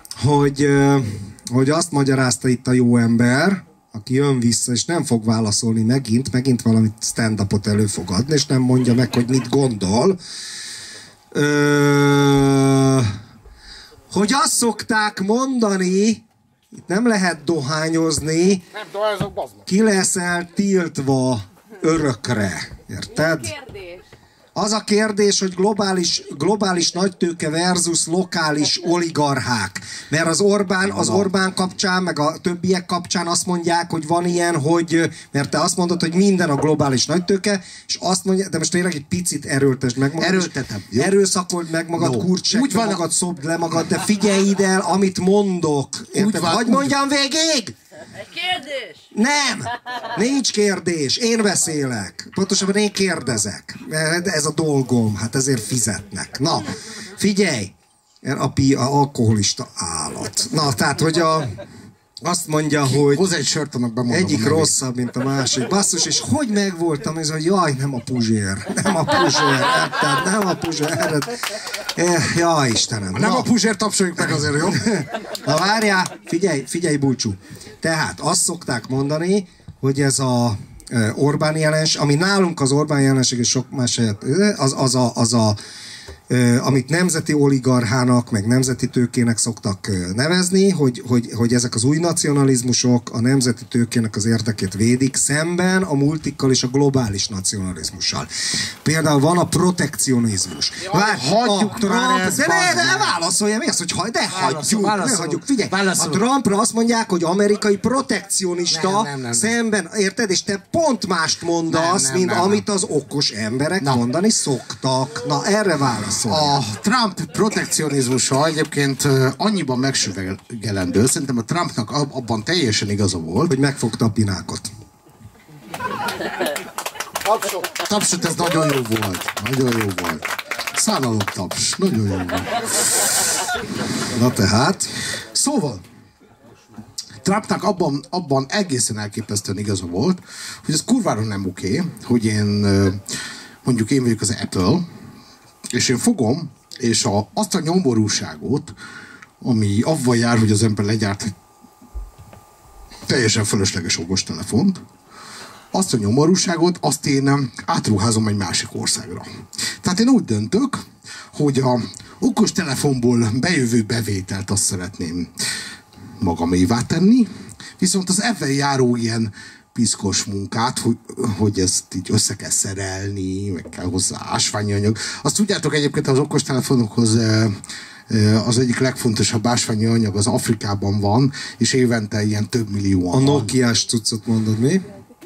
hogy azt magyarázta itt a jó ember, aki jön vissza, és nem fog válaszolni megint valamit stand-upot elő fog adni, és nem mondja meg, hogy mit gondol. Hogy azt szokták mondani, itt nem lehet dohányozni, nem dohányozok, bazd meg. Ki leszel tiltva örökre. Érted? Az a kérdés, hogy globális nagytőke versus lokális oligarchák. Mert az Orbán kapcsán, meg a többiek kapcsán azt mondják, hogy van ilyen, hogy... Mert te azt mondod, hogy minden a globális nagytőke, és azt mondja, de most tényleg egy picit erőltesd meg magad. Erőltetem. Erőszakold meg magad, kurcsek le magad, szobd le magad, de figyelj ide el, amit mondok. Érted? Hadd mondjam végig! Egy kérdés! Nem! Nincs kérdés. Én beszélek. Pontosabban én kérdezek. Ez a dolgom. Hát ezért fizetnek. Na, figyelj! A alkoholista állat. Na, tehát, hogy azt mondja, hogy hozzá egy sört, annak bemondom egyik rosszabb, mint a másik. Basszus, és hogy megvoltam ez, hogy jaj, nem a Puzsér. Nem a Puzsér. Tehát nem a Puzsér. Jaj, Istenem. Nem a Puzsér, tapsoljuk meg azért, jó? Na várjál, figyelj búcsú. Tehát azt szokták mondani, hogy ez a Orbán jelenség, ami nálunk az Orbán jelenség és sok más helyet, amit nemzeti oligarchának, meg nemzeti tőkének szoktak nevezni, hogy ezek az új nacionalizmusok a nemzeti tőkének az érdekét védik szemben a multikkal és a globális nacionalizmussal. Például van a protekcionizmus. Hagyjuk már ezt, de ne válaszolja, mi az, hogy hagyjuk. Figyelj, a Trumpra azt mondják, hogy amerikai protekcionista szemben, érted? És te pont mást mondasz, mint amit az okos emberek mondani szoktak. Na, erre válasz. A Trump protekcionizmusa egyébként annyiban megsüvegelendő, szerintem a Trumpnak abban teljesen igaza volt, hogy megfogta a pinákot. Tapsot, ez nagyon jó volt. Nagyon jó volt. Szállalom taps. Nagyon jó volt. Na tehát? Szóval, Trumpnak abban egészen elképesztően igaza volt, hogy ez kurvára nem oké, hogy mondjuk én vagyok az Apple, és én fogom, és azt a nyomorúságot, ami avval jár, hogy az ember legyárt egy teljesen fölösleges okostelefont, azt a nyomorúságot, azt én átruházom egy másik országra. Tehát én úgy döntök, hogy a okostelefonból bejövő bevételt azt szeretném magamévá tenni, viszont az ebben járó ilyen piszkos munkát, hogy ezt így össze kell szerelni, meg kell hozzá ásványi anyag. Azt tudjátok egyébként az okostelefonokhoz az egyik legfontosabb ásványi anyag az Afrikában van, és évente ilyen több millióan. A Nokiás cuccot mondod, mi?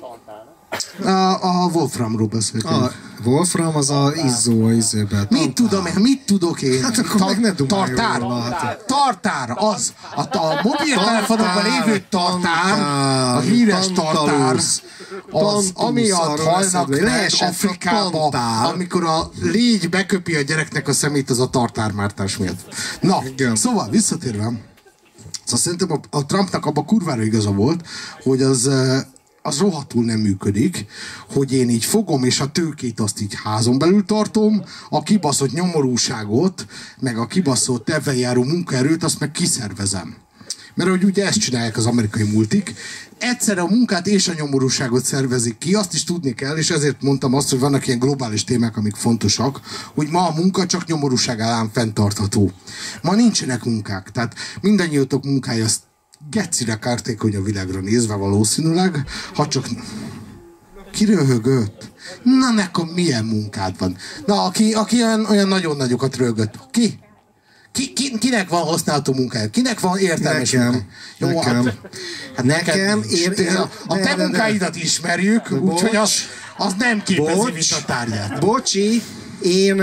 A Wolframról beszéltünk. A Wolfram az a izzó a izében. Mit tudok én? Hát akkor meg ne tartár. Tartár, az. A mobiltelefonokban lévő tartár, a híres tartár, az amiatt halnak meg Afrikába, amikor a légy beköpi a gyereknek a szemét, az a tartármártás miatt. Na, szóval visszatérve, szóval szerintem a Trumpnak abban kurvára igaza volt, hogy az rohadtul nem működik, hogy én így fogom, és a tőkét azt így házon belül tartom, a kibaszott nyomorúságot, meg a kibaszott ebben járó munkaerőt, azt meg kiszervezem. Mert hogy ugye ezt csinálják az amerikai multik, egyszerre a munkát és a nyomorúságot szervezik ki, azt is tudni kell, és ezért mondtam azt, hogy vannak ilyen globális témák, amik fontosak, hogy ma a munka csak nyomorúság állán fenntartható. Ma nincsenek munkák, tehát mindannyiótok munkája gecire kártékony a világra nézve valószínűleg, ha csak... Ki röhögött? Na, nekem milyen munkád van? Na, aki olyan nagyon nagyokat röhögött. Ki? Kinek van használható munkája? Kinek van értelmes munkája? Jó, hát nekem a te munkáidat ismerjük, úgyhogy az nem képezi vitatárgyát. Bocsi, én...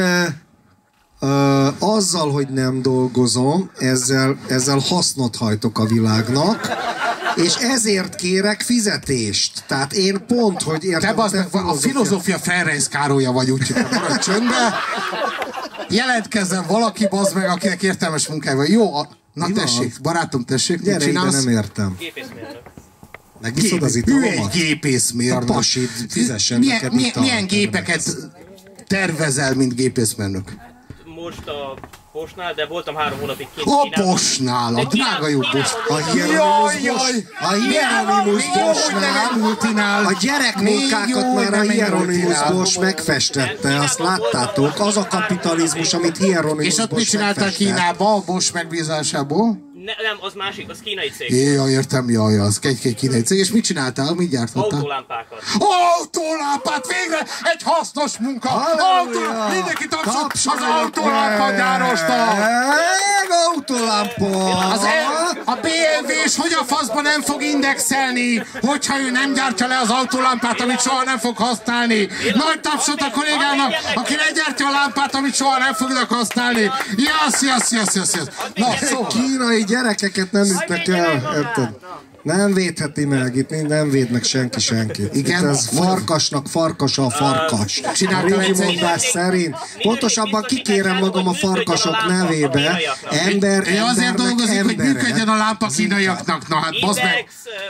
azzal, hogy nem dolgozom, ezzel hasznot hajtok a világnak, és ezért kérek fizetést. Tehát én pont, hogy értem... Te a filozófia Ferenc Károlya vagy, úgyhogy maradj csöndbe. Jelentkezzen valaki, bazd meg, akinek értelmes munkája van. Jó, na tessék, barátom, tessék, mit csinálsz? Gyere ide, nem értem. Gépészmérnök. Megiszod az italomat? Ő egy gépészmérnök. A pasid fizessen neked milyen gépeket tervezel, mint gépészmérnök? Most a Bosnál, de voltam 3 hónapig kint A Bosnál, a drága jó Bos. A Hieronymus Bosnál, a gyerekmunkákat már a Hieronymus Bos megfestette, azt láttátok? Az a kapitalizmus, amit Hieronymus Bos megfestett. És ott mit csináltál Kínába, a Bos megbízásából? Nem, az másik, az kínai cég. Ja, értem, jaj, az egy kínai cég. És mit csináltál? Mit gyártottál? Autólámpákat. Autólámpát! Végre egy hasznos munka! Mindenki tapsot az autólámpa-gyárosnak! Autólámpa! A BMW-s hogy a faszban nem fog indexelni, hogyha ő nem gyártja le az autólámpát, amit soha nem fog használni. Nagy tapsot a kollégának, aki legyártja a lámpát, amit soha nem fognak használni. Yes. Na, szóval. Kínai gyerekeket nem ütnek el, érted? Nem védheti meg, itt nem véd meg senkit. Igen, itt ez farkasnak farkas a farkas. A régi mondás szerint. Pontosabban kikérem magam a farkasok nevébe. Ő azért dolgozik, hogy működjön a lámpa kínaiaknak. Na hát, bazd meg.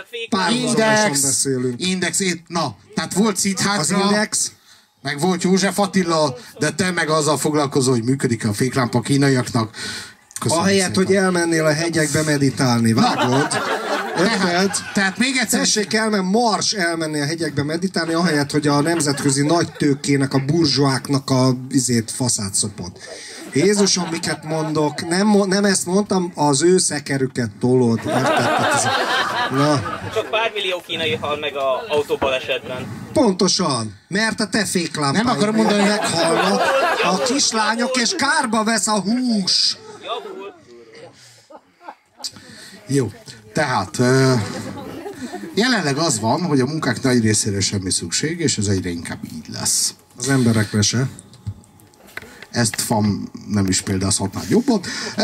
Index. Na, tehát volt Szithátra. Az Index. Meg volt József Attila, de te meg azzal foglalkozol, hogy működik a féklámpa kínaiaknak. Ahelyett, hogy elmennél a hegyekbe meditálni, vágod? Tehát még egyszer... Tessék elmenni a hegyekbe meditálni, ahelyett, hogy a nemzetközi nagy tőkének, a burzsóáknak a faszát szopod. Jézusom, miket mondok? Nem ezt mondtam, az ő szekerüket tolod. Na. Csak pár millió kínai hal meg az autóbalesetben. Pontosan, mert a te féklámpáid nem akarom mondani, meghalnak a kislányok, és kárba vesz a hús. Jó, tehát jelenleg az van, hogy a munkák nagy részére semmi szükség, és ez egyre inkább így lesz. Az emberekre se. Ezt FAM nem is példázhatnád jobban.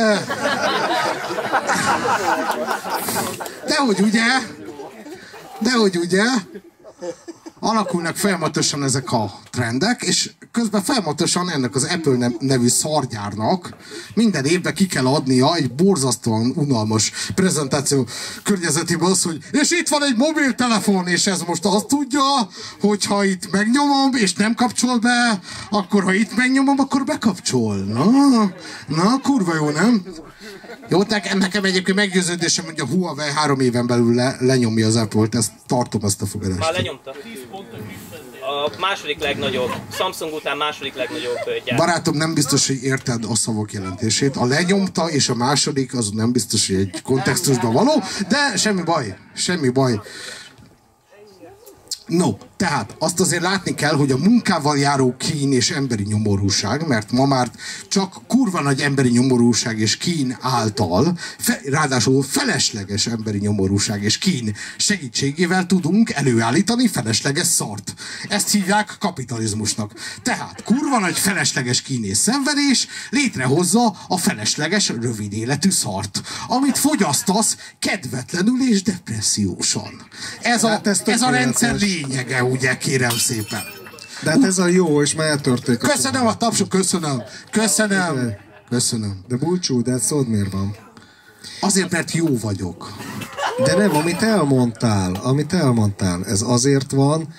Dehogy ugye, alakulnak folyamatosan ezek a trendek, és közben folyamatosan ennek az Apple nevű szargyárnak minden évben ki kell adnia egy borzasztóan unalmas prezentáció környezetében az, hogy és itt van egy mobiltelefon, és ez most azt tudja, hogy ha itt megnyomom, és nem kapcsol be, akkor ha itt megnyomom, akkor bekapcsol. Na, kurva jó, nem? Jó, nekem egyébként meggyőződésem, hogy a Huawei 3 éven belül lenyomja az Apple-t, tartom ezt a fogadást. Már lenyomta. A második legnagyobb, Samsung után második legnagyobb gyár. Barátom, nem biztos, hogy érted a szavak jelentését. A lenyomta és a második, az nem biztos, hogy egy kontextusban való, de semmi baj. No, tehát azt azért látni kell, hogy a munkával járó kín és emberi nyomorúság, mert ma már csak kurva nagy emberi nyomorúság és kín által, ráadásul felesleges emberi nyomorúság és kín segítségével tudunk előállítani felesleges szart. Ezt hívják kapitalizmusnak. Tehát kurva nagy felesleges kín és szenvedés létrehozza a felesleges rövid életű szart, amit fogyasztasz kedvetlenül és depressziósan. Ez a rendszer lényege, ugye, kérem szépen. De hát ez a jó, és már eltörték. Köszönöm a tapsot, köszönöm. De Bulcsú, de szód miért van? Azért, mert jó vagyok. De nem, amit elmondtál, ez azért van,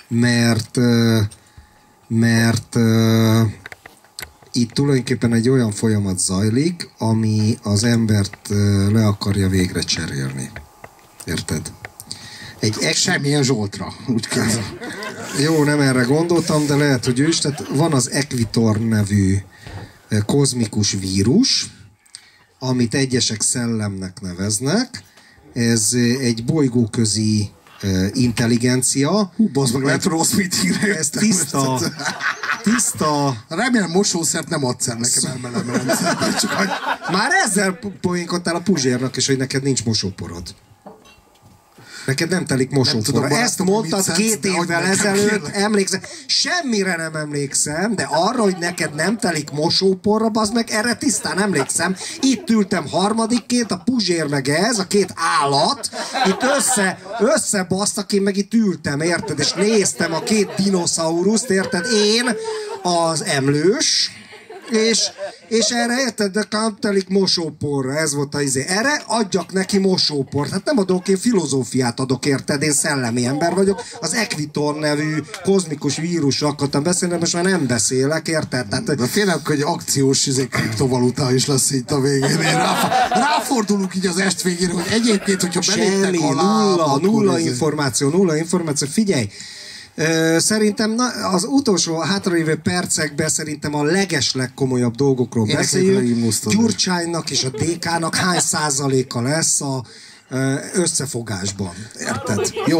mert itt tulajdonképpen egy olyan folyamat zajlik, ami az embert le akarja végre cserélni. Érted? Semmilyen Zsoltra, úgy kell. Jó, nem erre gondoltam, de lehet, hogy ő is. Tehát van az Equitor nevű kozmikus vírus, amit egyesek szellemnek neveznek. Ez egy bolygóközi intelligencia. Bazd meg, lehet rossz meetingre. Ez tiszta... Remélem mosószert nem adsz el nekem elmelemrendszerben. Már ezzel poénkodtál a Puzsérnak is, hogy neked nincs mosóporod. Neked nem telik mosóporra. Ezt mondtad 2 évvel ezelőtt, emlékszem. Semmire nem emlékszem, de arra, hogy neked nem telik mosóporra, az meg erre tisztán emlékszem. Itt ültem harmadikként, a Puzsér meg ez, a 2 állat. Itt összebasztak, én meg itt ültem, érted? És néztem a 2 dinoszauruszt, érted? Én az emlős, és erre érted, de nem telik mosóporra, ez volt a izé. Erre adjak neki mosóport. Hát nem adok, én filozófiát adok, érted? Én szellemi ember vagyok. Az Equitor nevű kozmikus vírusra akartam beszélni, most már nem beszélek, érted? Tehát, de félek, hogy akciós kriptovaluta is lesz itt a végén. Ráfordulunk így az est végére, hogy egyébként, hogyha beléptek alá... Nulla információ. Figyelj! Szerintem az utolsó hátralévő percekben szerintem a legeslegkomolyabb dolgokról beszéljünk. Gyurcsánynak és a DK-nak hány százaléka lesz a összefogásban. Érted? Jó.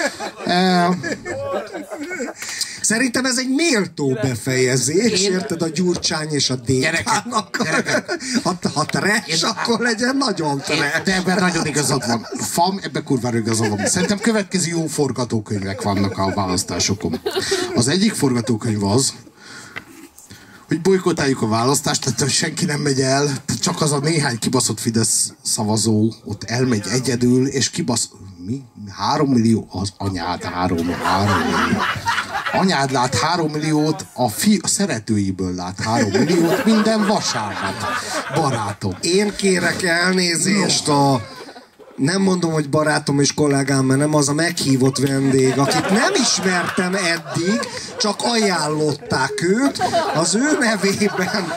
Szerintem ez egy méltó befejezés, érted, a Gyurcsány és a DK-nak. Ha trash, akkor legyen nagyon trash. De ebben nagyon igazad van. Fam, ebben kurvára igazad van. Szerintem következő jó forgatókönyvek vannak a választásokon. Az egyik forgatókönyv az, hogy bolykottáljuk a választást, tehát senki nem megy el, csak az a néhány kibaszott Fidesz szavazó ott elmegy egyedül, és mi? 3 millió? Az anyád 3 millió. Anyád lát 3 milliót, a szeretőiből lát 3 milliót minden vasárnap. Barátom. Én kérek elnézést nem mondom, hogy barátom és kollégám, mert nem az a meghívott vendég, akit nem ismertem eddig, csak ajánlották őt az ő nevében.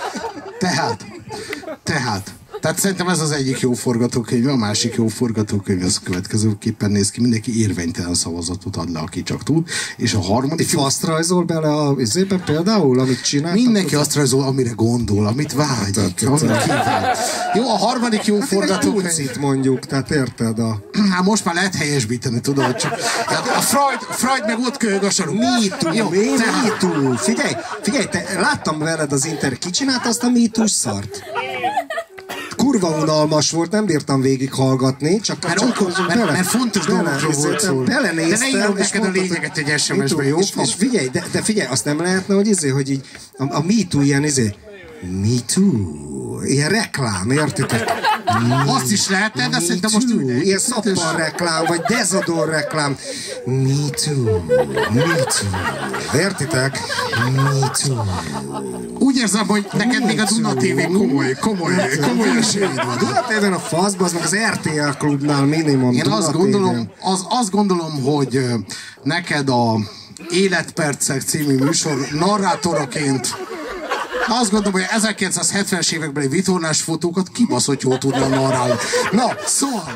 Tehát szerintem ez az egyik jó forgatókönyv, a másik jó forgatókönyv az következőképpen néz ki, mindenki érvénytelen szavazatot ad le, aki csak tud, és a harmadik... Azt rajzol bele a izében például, amit csináltak? Mindenki azt rajzol, amire gondol, amit vágyik, amit kíván. Jó, a harmadik jó forgatókönyv... mondjuk, tehát érted Hát most már lehet helyesbíteni, tudod, csak... A Freud meg ott köhög a saruk. Me Too. Figyelj, te láttam veled az ki csinálta azt a Me Too-s szart? Kurva unalmas volt, nem bírtam végighallgatni, csak mert fontos dolgokról volt szó. Belenéztem, de ne írok neked a lényeget egy SMS-ben, jó? És figyelj, de figyelj, azt nem lehetne, hogy így a Me Too ilyen Me Too, ilyen reklám, értitek? Azt is lehetne, de szerintem most ülnek. Ilyen szappan reklám, vagy dezodor reklám. Me Too, értitek? Me Too. Úgy érzem, hogy neked még a Duna TV komoly esélyed van. Duna TV-n a faszba, az meg az RTL klubnál minimum. Én azt gondolom, hogy neked a Életpercek című műsor narrátoraként azt gondolom, hogy 1970-es évekbeli vitorlás fotókat kibaszott jól tudna narrálni. Na, szóval...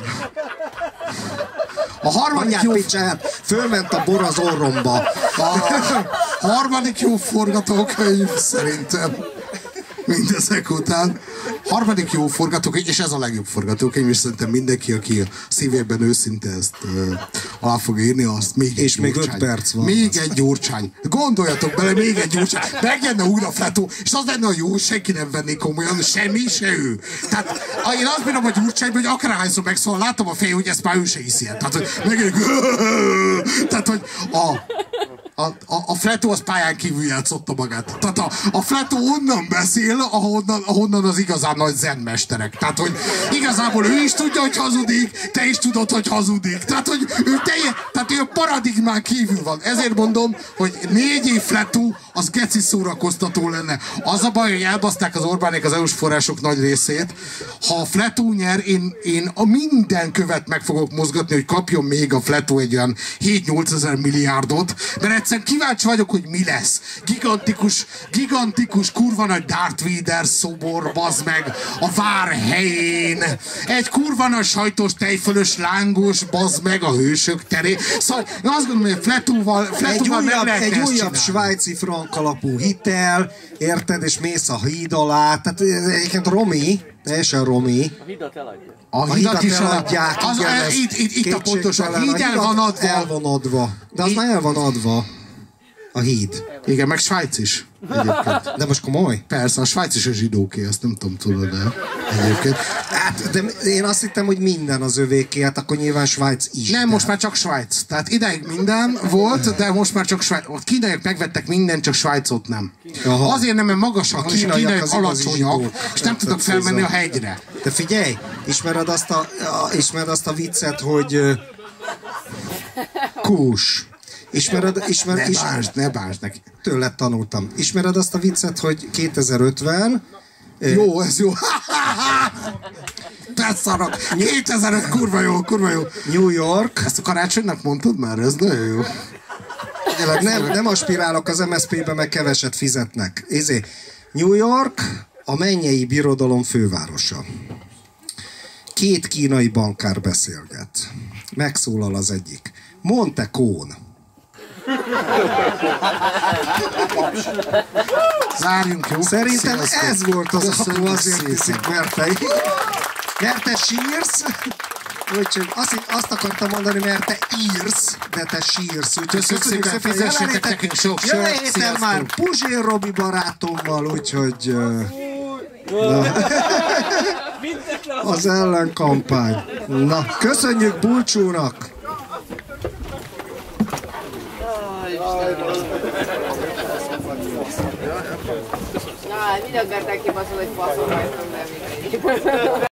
A harmadik jó... Fölment a bor az orromba. A harmadik jó forgatókönyv szerintem mindezek után. Harmadik jó forgatókönyv, és ez a legjobb forgatókönyv, és szerintem mindenki, aki a szívében őszinte ezt alá fog írni, azt még és egy még Gyurcsány. 5 perc van. Még egy Gyurcsány. Gondoljatok bele, még egy Gyurcsány. Megjönne újra Fletó, és az lenne a jó, senki nem venné komolyan, semmi, se ő. Tehát én azt bírom a Gyurcsányban, hogy akárhányszor megszól, látom a fej, hogy ezt már ő se hiszi el. Tehát, hogy tehát, hogy a Fletó az pályán kívül játszotta magát. Tehát a Fletó onnan beszél, ahonnan az igazán nagy zenmesterek. Tehát, hogy igazából ő is tudja, hogy hazudik, te is tudod, hogy hazudik. Tehát, hogy ő a paradigmán kívül van. Ezért mondom, hogy 4 év Fletó az geci szórakoztató lenne. Az a baj, hogy elbaszták az Orbánék az EU-s források nagy részét. Ha a Fletó nyer, én a minden követ meg fogok mozgatni, hogy kapjon még a Fletó egy olyan 7-8 ezer milliárdot, mert egyszerűen kíváncsi vagyok, hogy mi lesz. Gigantikus, kurva nagy Darth Vader szobor, bazd meg, a vár helyén. Egy kurva nagy sajtos, tejfölös, lángos, bazd meg, a hősök terén. Szóval én azt gondolom, hogy Fletóval egy újabb svájci frank alapú hitel, érted, és mész a híd alá. Tehát egyébként Romi, teljesen Romi. A hidat eladja. A hidat is eladják. Itt a pontos, a híd el van adva. El van adva. De az már el van adva. A híd. Igen, meg Svájc is. Egyébként. De most komoly? Persze, a Svájc is a zsidóké, ezt nem tudom, tudod-e egyébként. Hát, de én azt hittem, hogy minden az övéké, hát akkor nyilván Svájc is. Nem, most már csak Svájc. Tehát ideig minden volt, de most már csak Svájc. A kínaiak megvettek mindent, csak Svájcot nem. Aha. Azért nem, mert magasak, és a kínaiak alacsonyak, és nem tudok felmenni a hegyre. De figyelj, ismered azt a viccet, hogy kús. Ne bánsd neki. Tőled tanultam. Ismered azt a viccet, hogy 2050... Jó, ez jó. Beszarok. 2005, kurva jó. New York. Ezt a karácsonynak mondtad már? Ez nagyon jó. Nem aspirálok az MSZP-be, meg keveset fizetnek. New York a mennyei birodalom fővárosa. 2 kínai bankár beszélget. Megszólal az egyik. Monte Cohn. Zárjunk, jó? Szerintem ez volt az apu, azért hiszik, mert te sírsz, úgyhogy azt akartam mondani, mert te írsz, de te sírsz. Köszönjük szépen, fizessétek nekünk sok sört. Jövő héten már Puzsér Robi barátommal, úgyhogy az ellenkampány. Na, köszönjük Bulcsúnak! Na, mind akarták kibaszni, hogy faszom, majd nem